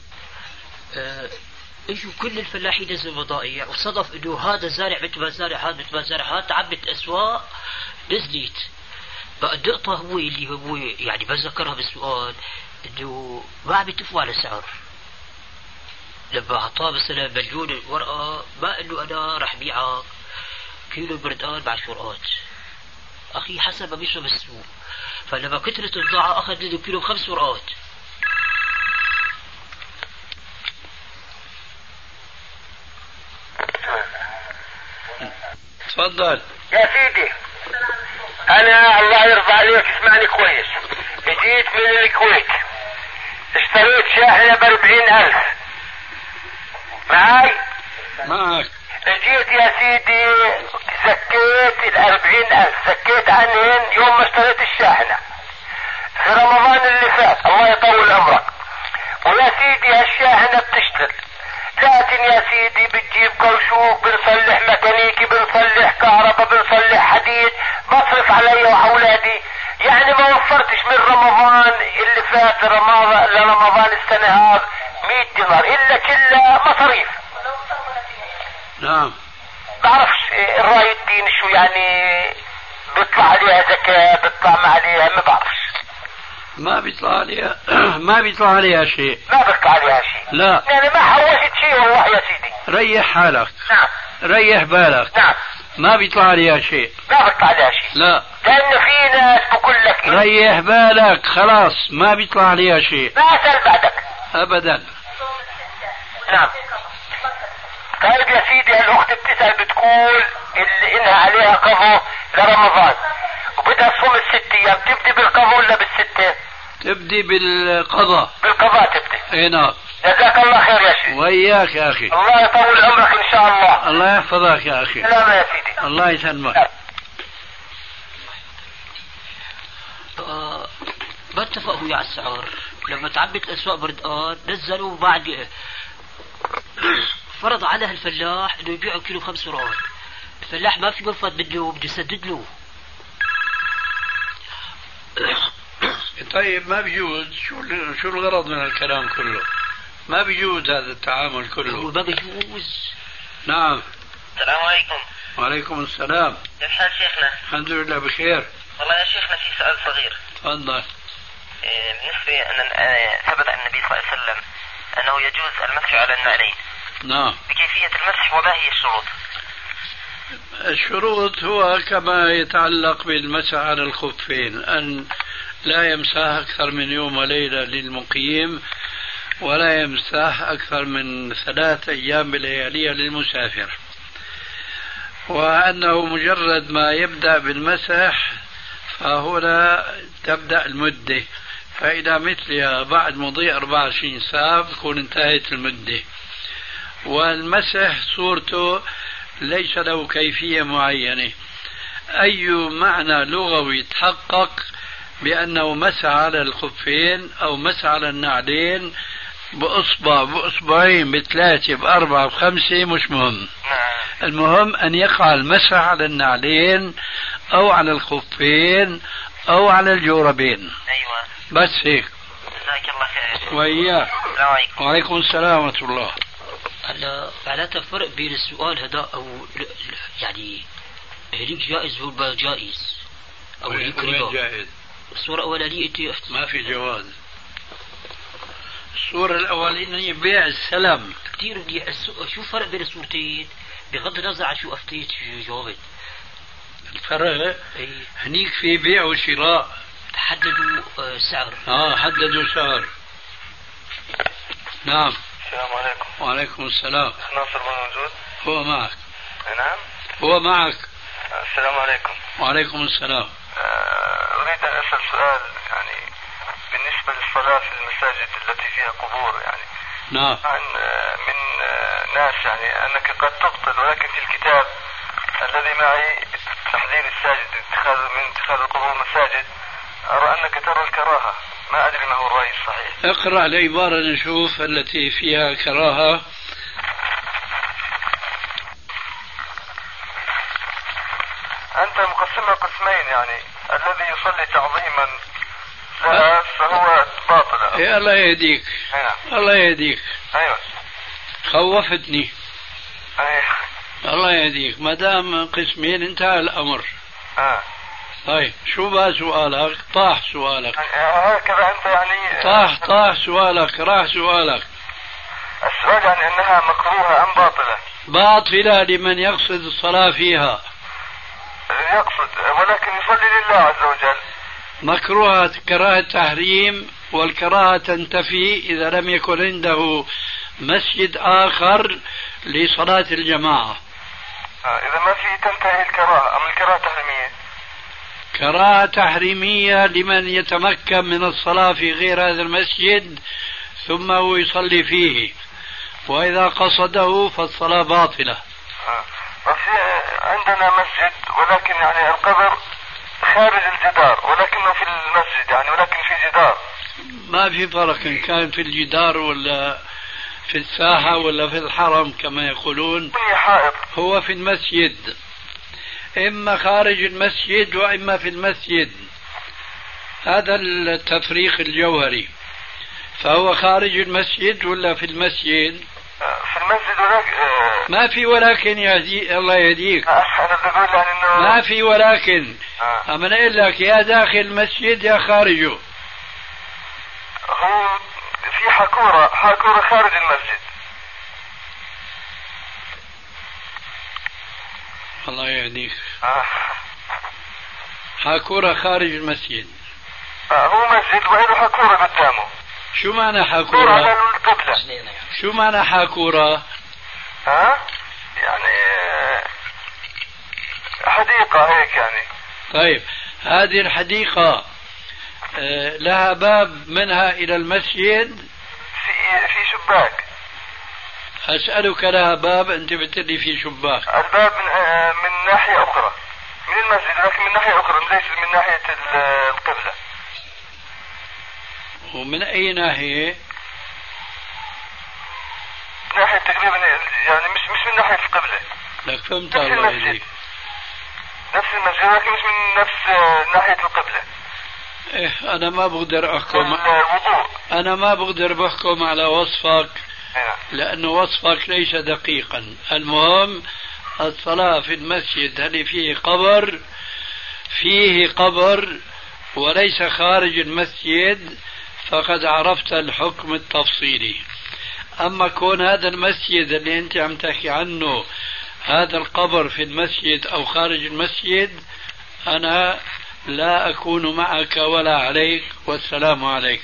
[SPEAKER 7] اجوا كل الفلاحين نزلوا بضائع، وصدف انه هذا زارع مثل ما زارع هذا مثل ما زارع هذا، تعبت الاسواق نزلت. بقى النقطة هو اللي هو يعني بذكرها بالسؤال، انه ما عم يتفقوا على سعر. لما اعطاه مثلا مليون ورقة، ما انه انا رح بيعك كيلو بردقان ب10 ورقات، اخي حسب ما بيشرب السوق. فلما كثرت البضاعة اخذ له كيلو ب5 ورقات.
[SPEAKER 3] تفضل
[SPEAKER 5] يا سيدي. انا الله يرضى عليك اسمعني كويس، جيت من الكويت اشتريت شاحنة ب40,000. معك؟ جيت يا سيدي زكيت 40,000، زكيت عنهن يوم ما اشتريت الشاحنة في رمضان اللي فات، الله يطول عمرك. ويا سيدي هالشاحنة بتشتغل، لكن يا سيدي بتجيب كوشوك، بنصلح ميكانيكي، بنصلح كهرباء، بنصلح حديد، بصرف علي واولادي. يعني ما وفرتش من رمضان اللي فات لرمضان السنة هذا 100 دينار الا كلها مصاريف.
[SPEAKER 3] نعم.
[SPEAKER 5] بعرفش الرأي الدين شو يعني، بيطلع عليها زكاة بيطلع ما عليها، ما بعرفش.
[SPEAKER 3] ما بيطلع عليها ما بيطلع عليها شيء.
[SPEAKER 5] ما بيطلع عليها شيء.
[SPEAKER 3] لا،
[SPEAKER 5] يعني ما حوشت شيء والله يا سيدي.
[SPEAKER 3] ريح حالك.
[SPEAKER 5] نعم.
[SPEAKER 3] ريح بالك.
[SPEAKER 5] نعم.
[SPEAKER 3] ما بيطلع عليها شيء.
[SPEAKER 5] ما بيطلع عليها شيء.
[SPEAKER 3] لا،
[SPEAKER 5] لأن في ناس بقول لك
[SPEAKER 3] ريح بالك خلاص، ما بيطلع عليها شيء.
[SPEAKER 5] ما أسأل بعدك
[SPEAKER 3] أبدا.
[SPEAKER 5] نعم. طيب يا سيدي، الأخت بتسأل بتقول اللي إنها عليها قضاء لرمضان وبدها تصوم ال6 أيام، تبدي بالقضاء ولا بالستة؟
[SPEAKER 3] تبدي بالقضاء.
[SPEAKER 5] بالقضاء تبدي.
[SPEAKER 3] اي نعم.
[SPEAKER 5] جزاك الله خير يا شيخ.
[SPEAKER 3] وإياك يا أخي.
[SPEAKER 5] الله يطول عمرك إن شاء الله.
[SPEAKER 3] الله يحفظك يا أخي.
[SPEAKER 5] سلام يا سيدي.
[SPEAKER 3] الله يسلمك.
[SPEAKER 7] ما اتفقوا على السعر. لما تعبت الأسواق بردقان نزلوا بعد، فرض على الفلاح انه يبيعوا كيلو 5 ورقات. الفلاح ما في يرفض، بده يسدد له.
[SPEAKER 3] طيب ما بيجوز، شو الغرض من الكلام كله؟ ما بيجوز هذا التعامل كله.
[SPEAKER 7] ما بيجوز.
[SPEAKER 3] نعم.
[SPEAKER 4] السلام عليكم.
[SPEAKER 3] وعليكم السلام.
[SPEAKER 4] كيف حال شيخنا؟
[SPEAKER 3] الحمد لله بخير.
[SPEAKER 4] والله يا شيخنا في سؤال صغير.
[SPEAKER 3] تفضل.
[SPEAKER 4] بالنسبة أن ثبت عن النبي صلى الله عليه وسلم أنه يجوز المسح على النعلين،
[SPEAKER 3] نعم.
[SPEAKER 4] بكيفية المسح وما هي الشروط؟
[SPEAKER 3] الشروط هو كما يتعلق بالمسح على الخفين، أن لا يمسح أكثر من يوم وليلة للمقيم، ولا يمسح أكثر من 3 أيام بلياليها للمسافر، وأنه مجرد ما يبدأ بالمسح فهنا تبدأ المدة، فإذا مثلها بعد مضي 24 ساعة تكون انتهت المدة. والمسح صورته ليس له كيفية معينة، أي معنى لغوي تحقق بأنه مسح على الخفين أو مسح على النعلين بأصبع بأصبعين ب3 ب4 ب5 مش مهم. المهم أن يقع المسح على النعلين أو على الخفين أو على الجوربين.
[SPEAKER 4] أيوة
[SPEAKER 3] بس هيك.
[SPEAKER 4] جزاك الله خير.
[SPEAKER 3] وإياك.
[SPEAKER 4] السلام عليكم.
[SPEAKER 3] وعليكم السلام ورحمة الله.
[SPEAKER 7] هلا معناتها فرق بين السؤال هذا أو يعني هليك جائز ولا جائز أو هليك ربا؟
[SPEAKER 3] جائز.
[SPEAKER 7] الصورة الأولانية أنت
[SPEAKER 3] ما في جواز. الصورة الأولانية بيع السلم.
[SPEAKER 7] كثير منيح. شو الفرق بين الصورتين بغض النظر عن شو أفتيت شو جاوبت؟
[SPEAKER 3] الفرق هنيك في بيع وشراء.
[SPEAKER 7] حددوا سعر.
[SPEAKER 3] حددوا سعر. نعم.
[SPEAKER 5] السلام عليكم.
[SPEAKER 3] وعليكم السلام.
[SPEAKER 5] ناصر موجود؟
[SPEAKER 3] هو معك.
[SPEAKER 5] نعم.
[SPEAKER 3] هو معك.
[SPEAKER 5] السلام عليكم.
[SPEAKER 3] وعليكم السلام.
[SPEAKER 5] أريد أن أسأل سؤال يعني بالنسبة للصلاة في المساجد التي فيها قبور يعني.
[SPEAKER 3] نعم.
[SPEAKER 5] من ناس يعني أنك قد تبطل، ولكن في الكتاب الذي معي تحذير الساجد من اتخاذ القبور مساجد، أرى أنك ترى الكراهة، ما أدري ما هو الرأي الصحيح.
[SPEAKER 3] اقرأ العبارة نشوف التي فيها كراهة.
[SPEAKER 5] أنت مقسمها قسمين، يعني الذي يصلي تعظيما لها فهو باطل.
[SPEAKER 3] يا الله يهديك. الله يهديك.
[SPEAKER 5] أيوة.
[SPEAKER 3] خوفتني.
[SPEAKER 5] أيوة. الله
[SPEAKER 3] يهديك. ما دام قسمين انتهى الأمر. طيب شو بقى سؤالك؟ طاح سؤالك.
[SPEAKER 5] هكذا أنت يعني.
[SPEAKER 3] طاح سؤالك، راح سؤالك.
[SPEAKER 5] السؤال يعني أنها مكروهة أم باطلة؟
[SPEAKER 3] باطلة لمن يقصد الصلاة فيها.
[SPEAKER 5] يقصد ولكن يصلي لله عز وجل.
[SPEAKER 3] مكروهة كراهة تحريم، والكراهة تنتفي إذا لم يكن عنده مسجد آخر لصلاة الجماعة.
[SPEAKER 5] إذا ما في تنتهي الكراهة أم الكراهة تحريمية؟
[SPEAKER 3] كراهة تحريمية لمن يتمكن من الصلاة في غير هذا المسجد ثم هو يصلي فيه، وإذا قصده فالصلاة باطلة.
[SPEAKER 5] عندنا مسجد ولكن يعني القبر خارج الجدار ولكنه في المسجد يعني، ولكن في جدار.
[SPEAKER 3] ما في فرق إن كان في الجدار ولا في الساحة ولا في الحرم كما يقولون. هو في المسجد، إما خارج المسجد وإما في المسجد، هذا التفريق الجوهري. فهو خارج المسجد ولا في المسجد؟
[SPEAKER 5] في المسجد ولكن
[SPEAKER 3] ما في ولكن الله يهديك.
[SPEAKER 5] أنا بقول يعني إنه
[SPEAKER 3] ما في ولكن. أما أقول لك يا داخل المسجد يا خارجه.
[SPEAKER 5] هو في حكورة خارج المسجد.
[SPEAKER 3] الله يهديك. حكورة خارج المسجد.
[SPEAKER 5] هو مسجد وله حكورة قدامه.
[SPEAKER 3] شو معنى حكورة؟
[SPEAKER 5] على القبلة.
[SPEAKER 3] شو معنى حكورة؟
[SPEAKER 5] يعني حديقة هيك يعني.
[SPEAKER 3] طيب هذه الحديقة لها باب منها إلى المسجد؟
[SPEAKER 5] في شباك.
[SPEAKER 3] أسألك لها باب، أنت بتقولي في شباك.
[SPEAKER 5] الباب من ناحية أخرى من المسجد، لكن من ناحية أخرى ليس من ناحية القبلة.
[SPEAKER 3] ومن أي ناحية؟
[SPEAKER 5] ناحية تقريبا يعني مش من ناحية القبلة.
[SPEAKER 3] لك فهمت الله يهديك.
[SPEAKER 5] نفس المسجد لكن مش من نفس ناحية القبلة.
[SPEAKER 3] إيه أنا ما بقدر أحكم. أنا ما بقدر بحكم على وصفك لأن وصفك ليس دقيقا. المهم الصلاة في المسجد هل فيه قبر وليس خارج المسجد، فقد عرفت الحكم التفصيلي. أما كون هذا المسجد اللي أنت عم تحكي عنه هذا القبر في المسجد أو خارج المسجد، أنا لا أكون معك ولا عليك، والسلام عليك.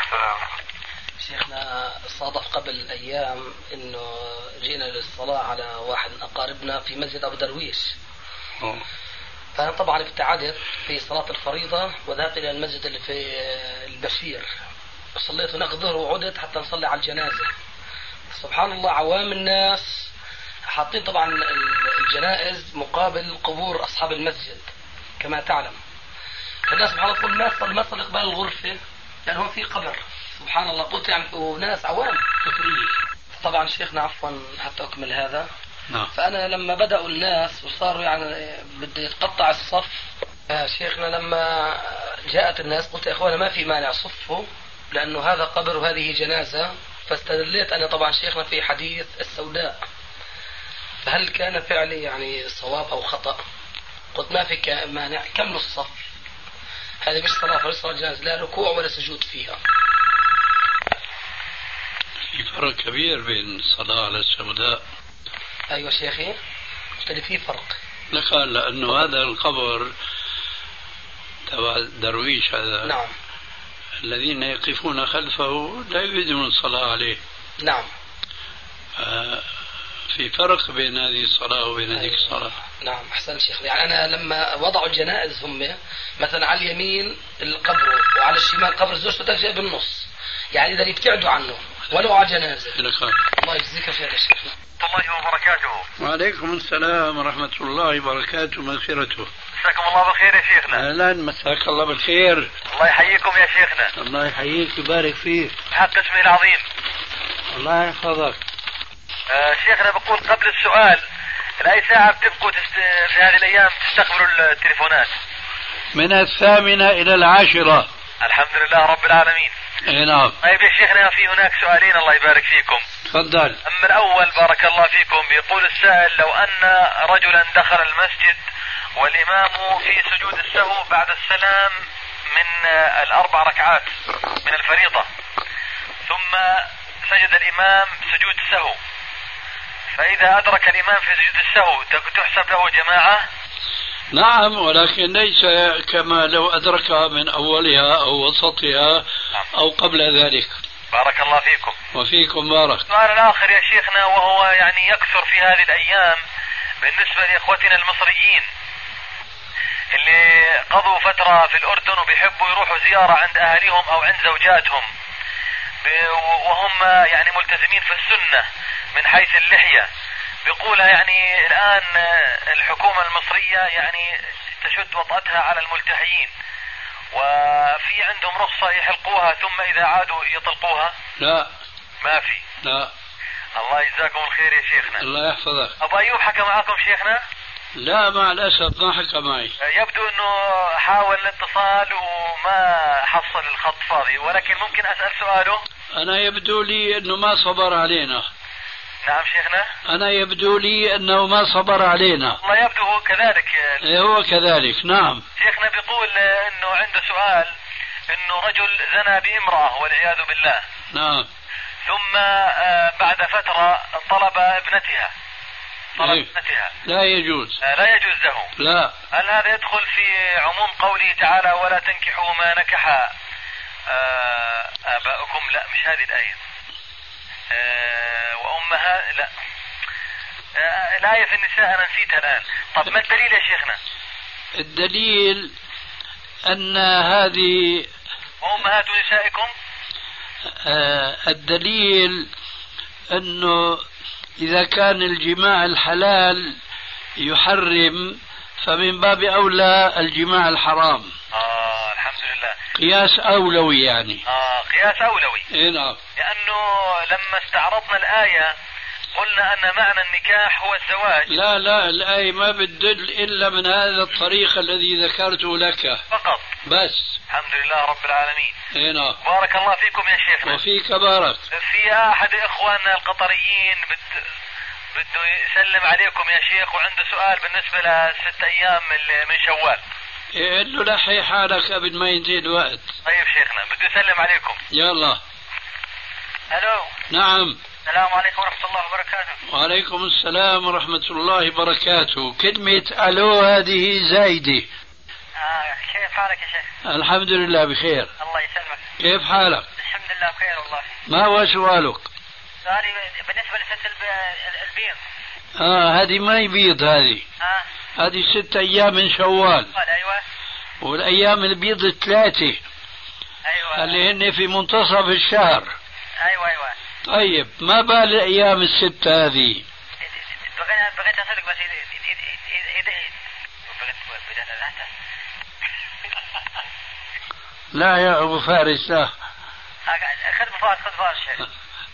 [SPEAKER 2] شيخنا صادف قبل أيام أنه جينا للصلاة على واحد من أقاربنا في مسجد أبو درويش. فأنا طبعا ابتعدت في صلاة الفريضة وذهبت إلى المسجد اللي في البشير، صليت هناك ظهر وعدت حتى نصلي على الجنازة. سبحان الله، عوام الناس حاطين طبعا الجنائز مقابل قبور أصحاب المسجد كما تعلم. فالناس سبحان الله تقول ما صلي قبال الغرفة لأن هو في قبر. سبحان الله، قلت يعني وناس عوام طبعا. شيخنا عفوا حتى أكمل هذا. فأنا لما بدأوا الناس وصاروا يعني بده يتقطع الصف، شيخنا لما جاءت الناس قلت يا إخوانا ما في مانع صفوا لأنه هذا قبر وهذه جنازة. فاستدليت أنا طبعا شيخنا في حديث السوداء، فهل كان فعلي يعني صواب أو خطأ؟ قلت ما في مانع كملوا الصف، هذه مش صلاة ولا صلاة جنازة، لا ركوع ولا سجود فيها.
[SPEAKER 3] في فرق كبير بين الصلاة على السوداء.
[SPEAKER 2] أيوة شيخي، قلت لي في فرق.
[SPEAKER 3] لأنه هذا القبر تبع درويش هذا،
[SPEAKER 2] نعم،
[SPEAKER 3] الذين يقفون خلفه لا يريدون الصلاة عليه.
[SPEAKER 2] نعم.
[SPEAKER 3] في فرق بين هذه الصلاة وبين هذه الصلاة.
[SPEAKER 2] نعم أحسن شيخ. يعني أنا لما وضعوا الجنائز هم مثلا على اليمين القبر وعلى الشمال قبر زوجته تجي بالنص، يعني إذا يبتعدوا عنه ولو على جنازة. الله يجزيك خير يا شيخ.
[SPEAKER 5] الله وبركاته.
[SPEAKER 3] وعليكم السلام ورحمة الله وبركاته ومغفرته.
[SPEAKER 5] مساكم الله بالخير يا شيخنا.
[SPEAKER 3] أهلا، مساك الله بالخير.
[SPEAKER 5] الله يحييكم يا شيخنا.
[SPEAKER 3] الله يحييك ويبارك فيك.
[SPEAKER 5] حق اسمه العظيم.
[SPEAKER 3] الله يحفظك.
[SPEAKER 5] شيخنا بقول قبل السؤال، لأي ساعة بتبقوا في هذه الأيام تستقبلوا التليفونات؟
[SPEAKER 3] من 8 إلى 10.
[SPEAKER 5] الحمد لله رب العالمين.
[SPEAKER 3] نعم.
[SPEAKER 5] طيب يا شيخنا، في هناك سؤالين الله يبارك فيكم.
[SPEAKER 3] تفضل.
[SPEAKER 5] أما الأول بارك الله فيكم، بيقول السائل لو أن رجلا دخل المسجد والإمام في سجود السهو بعد السلام من 4 ركعات من الفريضة، ثم سجد الإمام سجود السهو، فإذا أدرك الإمام في سجود السهو تحسب له جماعة؟
[SPEAKER 3] نعم، ولكن ليس كما لو أدركها من أولها أو وسطها أو قبل ذلك.
[SPEAKER 5] بارك الله فيكم.
[SPEAKER 3] وفيكم بارك.
[SPEAKER 5] السؤال الآخر يا شيخنا، وهو يعني يكثر في هذه الأيام بالنسبة لإخوتنا المصريين اللي قضوا فترة في الأردن وبيحبوا يروحوا زيارة عند أهاليهم أو عند زوجاتهم، وهم يعني ملتزمين في السنة من حيث اللحية. بيقول يعني الآن الحكومة المصرية يعني تشد وطأتها على الملتحيين، وفي عندهم رخصة يحلقوها ثم إذا عادوا يطلقوها.
[SPEAKER 3] لا،
[SPEAKER 5] ما في.
[SPEAKER 3] لا.
[SPEAKER 5] الله يجزاكم الخير يا شيخنا.
[SPEAKER 3] الله يحفظك.
[SPEAKER 5] أبو أيوب حكى معكم شيخنا؟
[SPEAKER 3] لا مع الأسف ما حكى معي.
[SPEAKER 5] يبدو أنه حاول الاتصال وما حصل الخط فاضي، ولكن ممكن أسأل سؤاله؟
[SPEAKER 3] أنا يبدو لي أنه ما صبر علينا.
[SPEAKER 5] نعم شيخنا.
[SPEAKER 3] أنا يبدو لي أنه ما صبر علينا.
[SPEAKER 5] الله يبدو هو كذلك.
[SPEAKER 3] هو كذلك. نعم.
[SPEAKER 5] شيخنا بيقول أنه عنده سؤال، أنه رجل زنى بامرأة والعياذ بالله.
[SPEAKER 3] نعم.
[SPEAKER 5] ثم بعد فترة طلب ابنتها. ابنتها.
[SPEAKER 3] لا يجوز.
[SPEAKER 5] لا يجوز له.
[SPEAKER 3] لا.
[SPEAKER 5] هل هذا يدخل في عموم قوله تعالى ولا تنكحوا ما نكح آباؤكم؟ لا مش هذه الآية. وأمها لا، الآية في النساء أنا نسيتها الآن. طب ما الدليل يا شيخنا؟
[SPEAKER 3] الدليل أن هذه
[SPEAKER 5] وأمهات نسائكم.
[SPEAKER 3] الدليل أنه إذا كان الجماع الحلال يحرم فمن باب أولى الجماع الحرام.
[SPEAKER 5] الحمد لله.
[SPEAKER 3] قياس أولوي يعني.
[SPEAKER 5] قياس أولوي.
[SPEAKER 3] إيه نعم.
[SPEAKER 5] لأنه لما استعرضنا الآية قلنا أن معنى النكاح هو الزواج.
[SPEAKER 3] لا لا، الآية ما بتدل إلا من هذا الطريق الذي ذكرته لك
[SPEAKER 5] فقط.
[SPEAKER 3] بس.
[SPEAKER 5] الحمد لله رب العالمين.
[SPEAKER 3] إيه نعم.
[SPEAKER 5] بارك الله فيكم يا شيخنا.
[SPEAKER 3] وفيك بارك. في
[SPEAKER 5] أحد إخواننا القطريين بده يسلم عليكم يا شيخ، وعنده سؤال بالنسبة ل6 أيام من شوال.
[SPEAKER 3] يقول له لحي حالك قبل ما ينتهي الوقت.
[SPEAKER 5] طيب شيخنا بده يسلم عليكم.
[SPEAKER 3] يلا.
[SPEAKER 5] ألو.
[SPEAKER 3] نعم.
[SPEAKER 6] السلام عليكم ورحمة الله وبركاته.
[SPEAKER 3] وعليكم السلام ورحمة الله وبركاته. كلمة ألو هذه زايدة.
[SPEAKER 6] كيف حالك يا شيخ؟
[SPEAKER 3] الحمد لله بخير.
[SPEAKER 6] الله يسلمك.
[SPEAKER 3] كيف حالك؟
[SPEAKER 6] الحمد لله بخير والله.
[SPEAKER 3] ما هو سؤالك؟
[SPEAKER 6] سؤالي بالنسبة لست البيض.
[SPEAKER 3] هذه ما يبيض هذه. هذه 6 أيام من شوال.
[SPEAKER 6] أيوة.
[SPEAKER 3] والأيام البيض 3.
[SPEAKER 6] أيوة.
[SPEAKER 3] اللي هن في منتصف الشهر.
[SPEAKER 6] أيوة.
[SPEAKER 3] طيب ما بال الأيام ال6 هذه؟
[SPEAKER 6] بغيت أسألك بس
[SPEAKER 3] لا يا أبو فارس لا.
[SPEAKER 6] خذ فارس شيخ.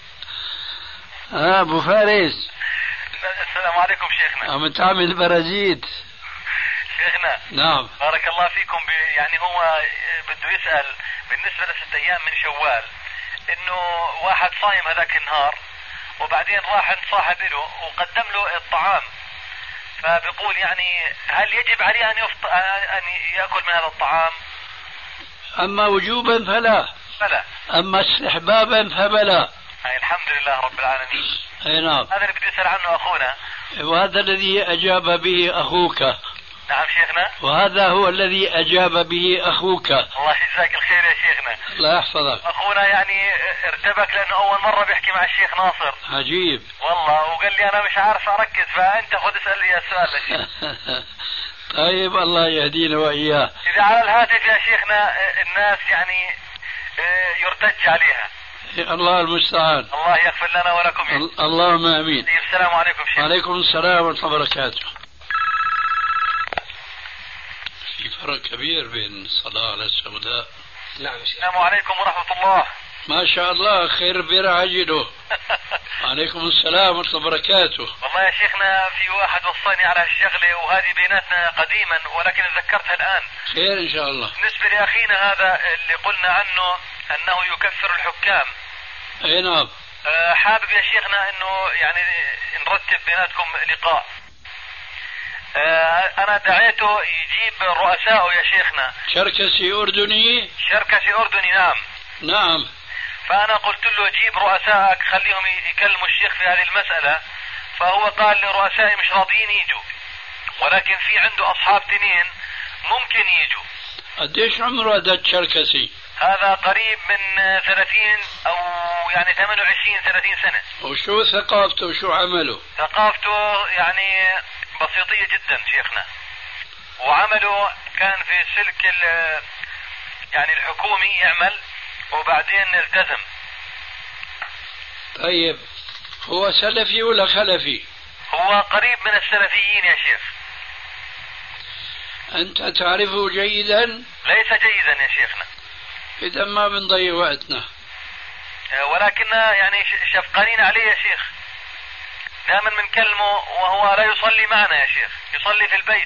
[SPEAKER 3] أبو فارس.
[SPEAKER 6] السلام عليكم شيخنا.
[SPEAKER 3] عم تعمل برازيت
[SPEAKER 6] شيخنا.
[SPEAKER 3] نعم.
[SPEAKER 6] بارك الله فيكم. يعني هو بده يسأل بالنسبة ل6 أيام من شوال، إنه واحد صايم هذاك النهار وبعدين راح عند صاحب له وقدم له الطعام، فبيقول يعني هل يجب عليه أن يأكل من هذا الطعام؟
[SPEAKER 3] أما وجوبا فلا. أما استحبابا فبلا.
[SPEAKER 6] الحمد لله رب العالمين.
[SPEAKER 3] أي نعم.
[SPEAKER 6] هذا اللي بدي أسأل عنه أخونا.
[SPEAKER 3] وهذا الذي أجاب به أخوك.
[SPEAKER 6] نعم شيخنا.
[SPEAKER 3] وهذا هو الذي أجاب به أخوك.
[SPEAKER 6] الله يجزاك الخير يا شيخنا.
[SPEAKER 3] الله يحفظك.
[SPEAKER 6] أخونا يعني ارتبك لأنه أول مرة بيحكي مع الشيخ ناصر.
[SPEAKER 3] عجيب.
[SPEAKER 6] والله وقال لي أنا مش عارف أركز، فأنت خذ اسأل لي السؤال لك.
[SPEAKER 3] طيب الله يهدينا وإياه.
[SPEAKER 6] إذا على الهاتف يا شيخنا الناس يعني يرتج عليها.
[SPEAKER 3] الله المستعان.
[SPEAKER 6] الله يغفر لنا ولكم.
[SPEAKER 3] اللهم آمين.
[SPEAKER 6] السلام عليكم شيخ.
[SPEAKER 3] وعليكم السلام ورحمة الله وبركاته. في فرق كبير بين الصلاة على السوداء.
[SPEAKER 2] نعم.
[SPEAKER 6] السلام عليكم ورحمة الله.
[SPEAKER 3] ما شاء الله خير برعجله. وعليكم السلام ورحمة الله وبركاته.
[SPEAKER 6] والله يا شيخنا في واحد وصاني على هالشغلة وهذه بيناتنا قديما ولكن تذكرتها الآن.
[SPEAKER 3] خير إن شاء الله.
[SPEAKER 6] بالنسبة لأخينا هذا اللي قلنا عنه أنه يكفر الحكام.
[SPEAKER 3] أي نعم.
[SPEAKER 6] حابب يا شيخنا أنه يعني نرتب بيناتكم لقاء. أنا دعيته يجيب رؤسائه يا شيخنا.
[SPEAKER 3] شركسي أردني.
[SPEAKER 6] شركسي أردني نعم.
[SPEAKER 3] نعم.
[SPEAKER 6] فأنا قلت له جيب رؤسائك خليهم يكلموا الشيخ في هذه المسألة، فهو قال لي رؤسائي مش راضيين يجوا، ولكن في عنده أصحاب 2 ممكن يجوا.
[SPEAKER 3] قديش عمره هذا الشركسي؟
[SPEAKER 6] هذا قريب من 30 أو يعني 28-30 سنة.
[SPEAKER 3] وشو ثقافته وشو عمله؟
[SPEAKER 6] ثقافته يعني بسيطية جدا شيخنا، وعمله كان في سلك يعني الحكومي يعمل وبعدين التزم.
[SPEAKER 3] طيب هو سلفي ولا خلفي؟
[SPEAKER 6] هو قريب من السلفيين يا شيخ.
[SPEAKER 3] أنت تعرفه جيدا؟
[SPEAKER 6] ليس جيدا يا شيخنا.
[SPEAKER 3] إذا ما بنضيع وقتنا.
[SPEAKER 6] ولكن يعني شفقانين عليه يا شيخ، دائما بنكلمه وهو لا يصلي معنا يا شيخ، يصلي في البيت.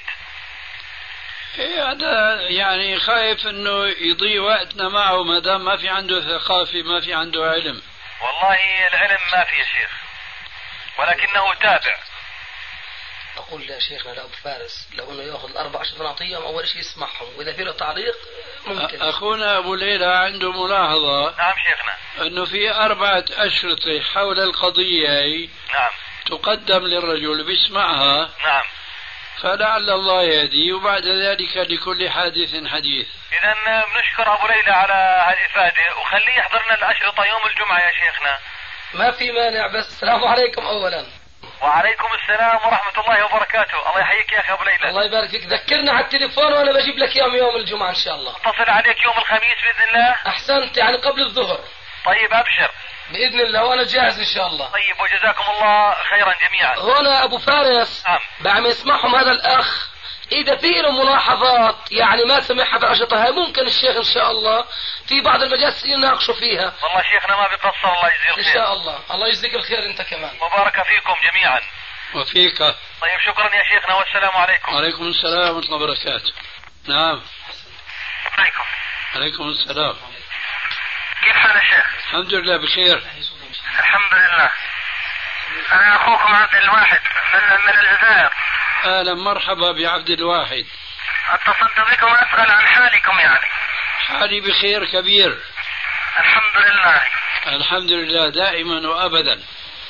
[SPEAKER 3] هذا يعني خايف انه يضيع وقتنا معه ما دام ما في عنده ثقافة ما في عنده علم.
[SPEAKER 6] والله العلم ما في يا شيخ، ولكنه تابع.
[SPEAKER 2] أقول يا شيخنا لأبو فارس لو أنه يأخذ ال4 أشرطة نعطيهم أول شيء يسمعهم، وإذا في له تعليق ممكن.
[SPEAKER 3] أخونا أبو ليلى عنده ملاحظة.
[SPEAKER 6] نعم شيخنا.
[SPEAKER 3] أنه في 4 أشرطة حول القضية.
[SPEAKER 6] نعم.
[SPEAKER 3] تقدم للرجل بيسمعها.
[SPEAKER 6] نعم.
[SPEAKER 3] فلعل الله يهدي وبعد ذلك لكل حادث حديث.
[SPEAKER 6] إذا بنشكر أبو ليلى على هالإفادة وخليه يحضرنا الأشرطة يوم الجمعة يا شيخنا.
[SPEAKER 2] ما في مانع، بس السلام عليكم أولا.
[SPEAKER 6] وعليكم السلام ورحمة الله وبركاته. الله يحييك يا أخي أبو ليلى.
[SPEAKER 2] الله يبارك فيك. ذكرنا على التليفون وأنا بجيب لك يوم الجمعة إن شاء الله.
[SPEAKER 6] اتصل عليك يوم الخميس بإذن الله.
[SPEAKER 2] أحسنت، يعني قبل الظهر.
[SPEAKER 6] طيب أبشر
[SPEAKER 2] بإذن الله وأنا جاهز إن شاء الله.
[SPEAKER 6] طيب وجزاكم الله خيرا جميعا.
[SPEAKER 2] هنا أبو فارس.
[SPEAKER 6] نعم.
[SPEAKER 2] بعد ما يسمعهم هذا الأخ إذا في له ملاحظات يعني ما سمعها في الأشرطة هاي ممكن الشيخ إن شاء الله في بعض المجالس يناقشوا فيها.
[SPEAKER 6] والله شيخنا ما بيقصر. الله يجزيه الخير.
[SPEAKER 2] إن شاء الله. الله يجزيك الخير أنت كمان.
[SPEAKER 6] وبارك فيكم جميعا.
[SPEAKER 3] وفيك.
[SPEAKER 6] طيب شكرا يا شيخنا والسلام عليكم.
[SPEAKER 3] وعليكم السلام ورحمة الله وبركاته. نعم.
[SPEAKER 6] عليكم.
[SPEAKER 3] عليكم السلام.
[SPEAKER 6] كيف حال الشيخ؟
[SPEAKER 3] الحمد لله بخير.
[SPEAKER 6] الحمد لله. أنا أخوكم عبد الواحد من الجزائر.
[SPEAKER 3] أهلا مرحبا بعبد الواحد.
[SPEAKER 6] اتصلت بكم أسأل عن حالكم يعني.
[SPEAKER 3] حالي بخير كبير.
[SPEAKER 6] الحمد لله.
[SPEAKER 3] الحمد لله دائما وأبدا.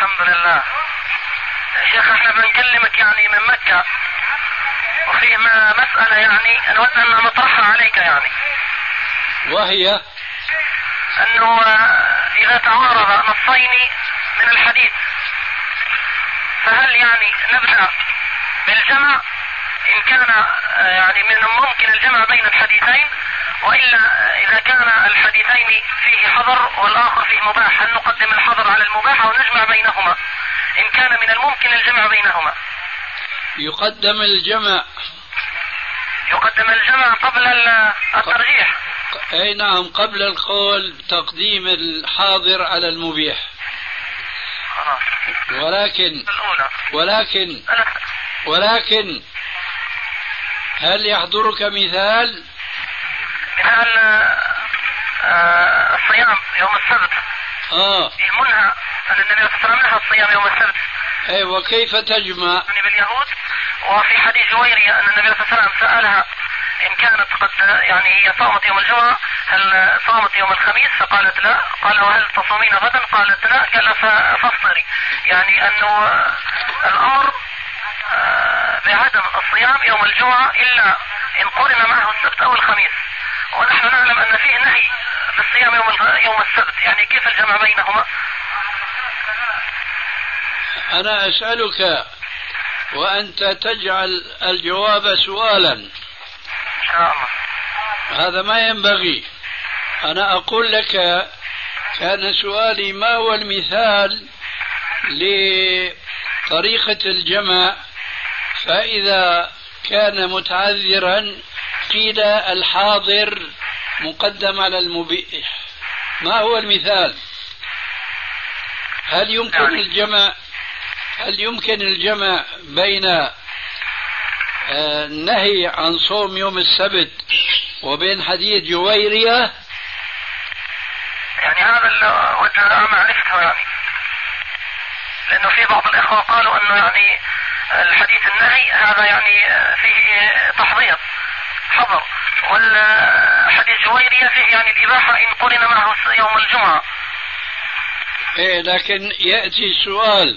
[SPEAKER 6] الحمد لله. شيخ احنا بنكلمك يعني من مكة، وفيه مسألة يعني نود ان نطرحها عليك يعني.
[SPEAKER 3] وهي
[SPEAKER 6] انه اذا تعارض نصين من الحديث فهل يعني نبدأ بالجمع ان كان يعني من الممكن الجمع بين الحديثين، والا اذا كان الحديثين فيه حظر والاخر فيه مباح هل نقدم الحظر على المباح ونجمع بينهما ان كان من الممكن الجمع بينهما؟
[SPEAKER 3] يقدم الجمع
[SPEAKER 6] قبل الترجيح.
[SPEAKER 3] اي نعم، قبل القول تقديم الحاضر على المبيح. ولكن هل يحضرك مثال
[SPEAKER 6] الصيام يوم السبت؟ منهى أن النبي صلى الله عليه وسلم نهى الصيام يوم السبت.
[SPEAKER 3] أي وكيف تجمع؟
[SPEAKER 6] يعني باليهود. وفي حديث جويرية أن النبي صلى الله عليه وسلم سألها إن كانت قد يعني هي صامت يوم الجمعة هل صامت يوم الخميس؟ فقالت لا. قال وهل تصومين غدا؟ قالت لا. قال فافطري. يعني أنه الأمر بعدم الصيام يوم الجمعة إلا إن قرن معه السبت أو الخميس، ونحن نعلم أن فيه نهي بالصيام يوم السبت، يعني كيف الجمع بينهما؟
[SPEAKER 3] أنا أسألك وأنت تجعل الجواب سؤالا.
[SPEAKER 6] إن شاء الله.
[SPEAKER 3] هذا ما ينبغي. أنا أقول لك كان سؤالي ما هو المثال لطريقة الجمع، فإذا كان متعذرا قيل الحاضر مقدم على المبيح. ما هو المثال؟ هل يمكن الجمع بين النهي عن صوم يوم السبت وبين حديث جويرية؟
[SPEAKER 6] يعني هذا وجه معرفته يعني، لأنه في بعض الإخوة قالوا أنه يعني الحديث النهي هذا يعني فيه تحضير حظر، والحديث جويرية فيه يعني الإباحة إن قرن معه يوم الجمعة.
[SPEAKER 3] إيه، لكن يأتي السؤال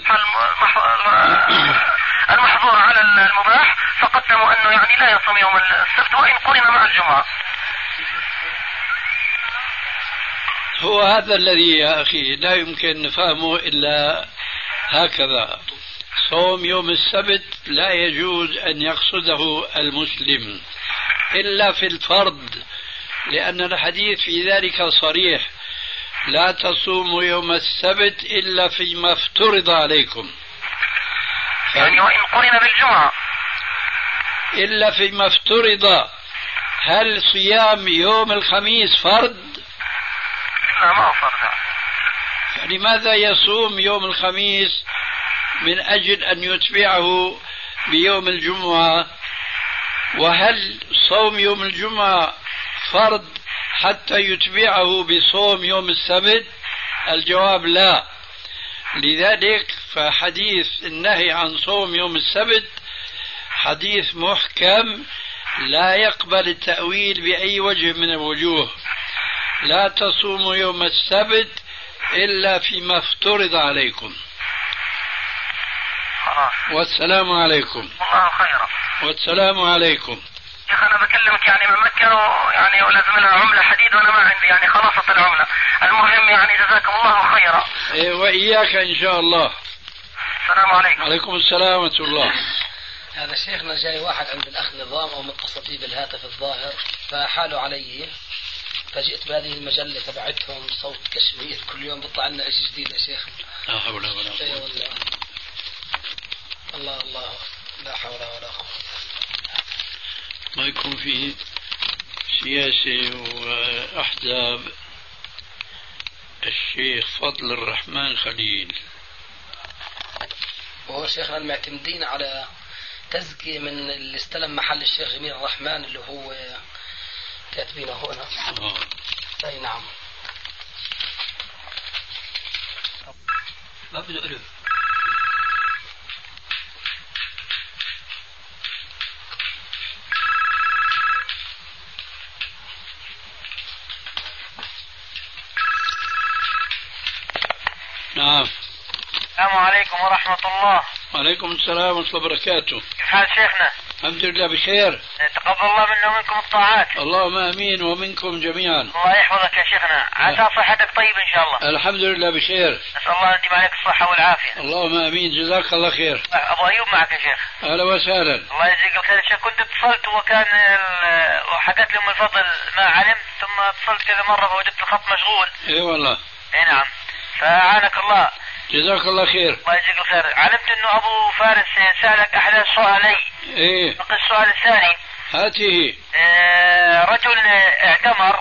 [SPEAKER 6] المحظور على المباح فقدموا أنه يعني لا يصوم يوم السبت وإن قرن مع الجمعة.
[SPEAKER 3] هو هذا الذي يا أخي لا يمكن نفهمه إلا هكذا. صوم يوم السبت لا يجوز أن يقصده المسلم إلا في الفرض، لأن الحديث في ذلك صريح: لا تصوموا يوم السبت إلا فيما افترض عليكم.
[SPEAKER 6] يعني وإن قرن بالجمعة
[SPEAKER 3] إلا فيما افترض. هل صيام يوم الخميس فرض؟
[SPEAKER 6] لا، ما فرض.
[SPEAKER 3] فلماذا يصوم يوم الخميس من أجل أن يتبعه بيوم الجمعة؟ وهل صوم يوم الجمعة فرض حتى يتبعه بصوم يوم السبت؟ الجواب لا. لذلك فحديث النهي عن صوم يوم السبت حديث محكم لا يقبل التأويل بأي وجه من الوجوه. لا تصوموا يوم السبت إلا فيما افترض عليكم. والسلام عليكم.
[SPEAKER 6] الله خيرا.
[SPEAKER 3] والسلام عليكم.
[SPEAKER 6] شيخ أنا بكلمك يعني من مكة، يعني ولازم لها عملة حديد وأنا ما عندي، يعني خلصت العملة. المهم يعني جزاكم الله خيرا.
[SPEAKER 3] وإياك إن شاء الله.
[SPEAKER 6] السلام عليكم.
[SPEAKER 3] عليكم السلام ورحمة الله.
[SPEAKER 2] هذا شيخنا جاي واحد عند الأخ نظام أو متصل فيه بالهاتف الظاهر فحاله علي، فجئت بهذه المجلة تبعتهم صوت كشمير، كل يوم بيطلع لنا شيء جديد يا شيخ.
[SPEAKER 3] لا حول ولا قوة.
[SPEAKER 2] اي والله. الله لا حول ولا قوة.
[SPEAKER 3] ما يكون فيه سياسة وأحزاب. الشيخ فضل الرحمن خليل
[SPEAKER 2] وهو شيخنا المعتمدين على تزكية من اللي استلم محل الشيخ جميل الرحمن اللي هو كاتبينه هنا. اي نعم.
[SPEAKER 7] ما بدو ألف.
[SPEAKER 3] نعم.
[SPEAKER 6] السلام
[SPEAKER 4] عليكم ورحمة الله.
[SPEAKER 3] وعليكم السلام ورحمة الله وبركاته.
[SPEAKER 4] كيف حال شيخنا؟
[SPEAKER 3] الحمد لله بخير.
[SPEAKER 4] تقبل الله منا ومنكم الطاعات.
[SPEAKER 3] اللهم امين ومنكم جميعا.
[SPEAKER 4] الله يحفظك يا شيخنا، عسى صحتك طيب ان شاء الله.
[SPEAKER 3] الحمد لله بخير.
[SPEAKER 4] نسأل الله ان يديم عليك الصحة والعافية.
[SPEAKER 3] اللهم امين، جزاك الله خير.
[SPEAKER 4] ابو ايوب معك يا شيخ.
[SPEAKER 3] اهلا وسهلا.
[SPEAKER 4] الله يجزيك الخير يا شيخ. كنت اتصلت وحكت لي ام الفضل ما علمت، ثم اتصلت كذا مرة فوجدت الخط مشغول.
[SPEAKER 3] اي والله.
[SPEAKER 4] اي نعم. فأعانك الله.
[SPEAKER 3] جزاك الله خير.
[SPEAKER 4] الله يجزيك الخير. علمت انه ابو فارس سألك احد سؤالي.
[SPEAKER 3] ايه.
[SPEAKER 4] السؤال الثاني.
[SPEAKER 3] هاته.
[SPEAKER 4] رجل اعتمر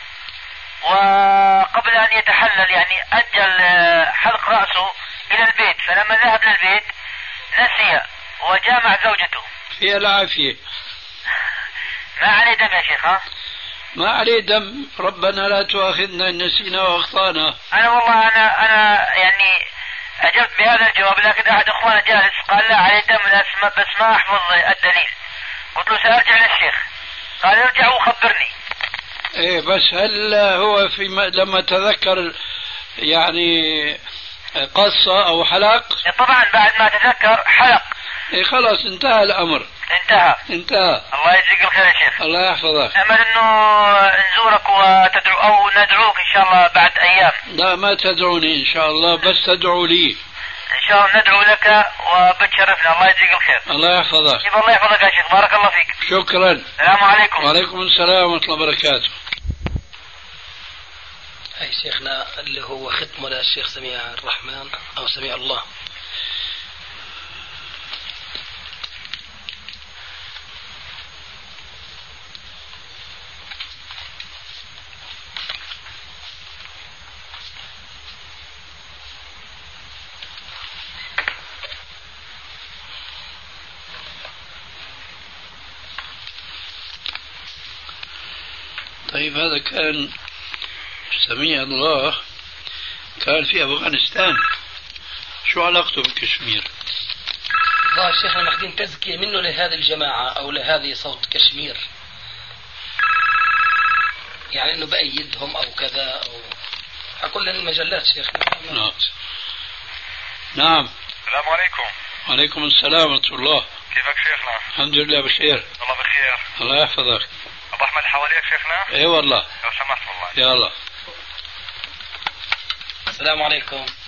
[SPEAKER 4] وقبل ان يتحلل يعني اجل حلق رأسه الى البيت، فلما ذهب للبيت نسي وجامع زوجته.
[SPEAKER 3] في العافية.
[SPEAKER 4] ما عليه دم يا شيخ؟ ها؟
[SPEAKER 3] ما عليه دم، ربنا لا تؤاخذنا ان نسينا واخطانا.
[SPEAKER 4] انا والله انا يعني اجبت بهذا الجواب، لكن احد اخوانا جالس قال لا عليه دم بس ما احفظ الدليل. قلت له سارجع للشيخ، قال ارجع وخبرني.
[SPEAKER 3] ايه بس هل هو لما تذكر يعني قصة او حلق؟
[SPEAKER 4] طبعا بعد ما تذكر حلق.
[SPEAKER 3] ايه خلاص انتهى الامر.
[SPEAKER 4] انتهى. الله يجزيك الخير يا شيخ.
[SPEAKER 3] الله يحفظك.
[SPEAKER 4] امل انه نزورك وتدعو او ندعوك ان شاء الله بعد ايام.
[SPEAKER 3] لا ما تدعوني ان شاء الله، بس تدعو لي.
[SPEAKER 4] ان شاء الله ندعو لك وبتشرفنا. الله يجزيك الخير.
[SPEAKER 3] الله يحفظك.
[SPEAKER 4] الله يحفظك يا شيخ، بارك الله فيك.
[SPEAKER 3] شكرا.
[SPEAKER 4] السلام عليكم.
[SPEAKER 3] وعليكم السلام ورحمة الله وبركاته.
[SPEAKER 2] أي شيخنا اللي هو ختمه للشيخ سميع الرحمن أو سميع الله.
[SPEAKER 3] طيب هذا كان سميع الله، كان في أفغانستان، شو علاقته بكشمير؟
[SPEAKER 2] والله شيخنا ماخذين تزكية منه لهذه الجماعة أو لهذه صوت كشمير، يعني إنه بأيدهم أو كذا أو كل المجلات شيخنا.
[SPEAKER 3] نعم.
[SPEAKER 5] السلام عليكم.
[SPEAKER 3] وعليكم السلام ورحمة الله.
[SPEAKER 5] كيفك شيخنا؟
[SPEAKER 3] الحمد لله بخير.
[SPEAKER 5] الله بخير.
[SPEAKER 3] الله يحفظك.
[SPEAKER 5] أبو أحمد حواليك شيخنا؟
[SPEAKER 3] اي والله.
[SPEAKER 5] لو سمحت والله.
[SPEAKER 3] يلا.
[SPEAKER 2] السلام عليكم.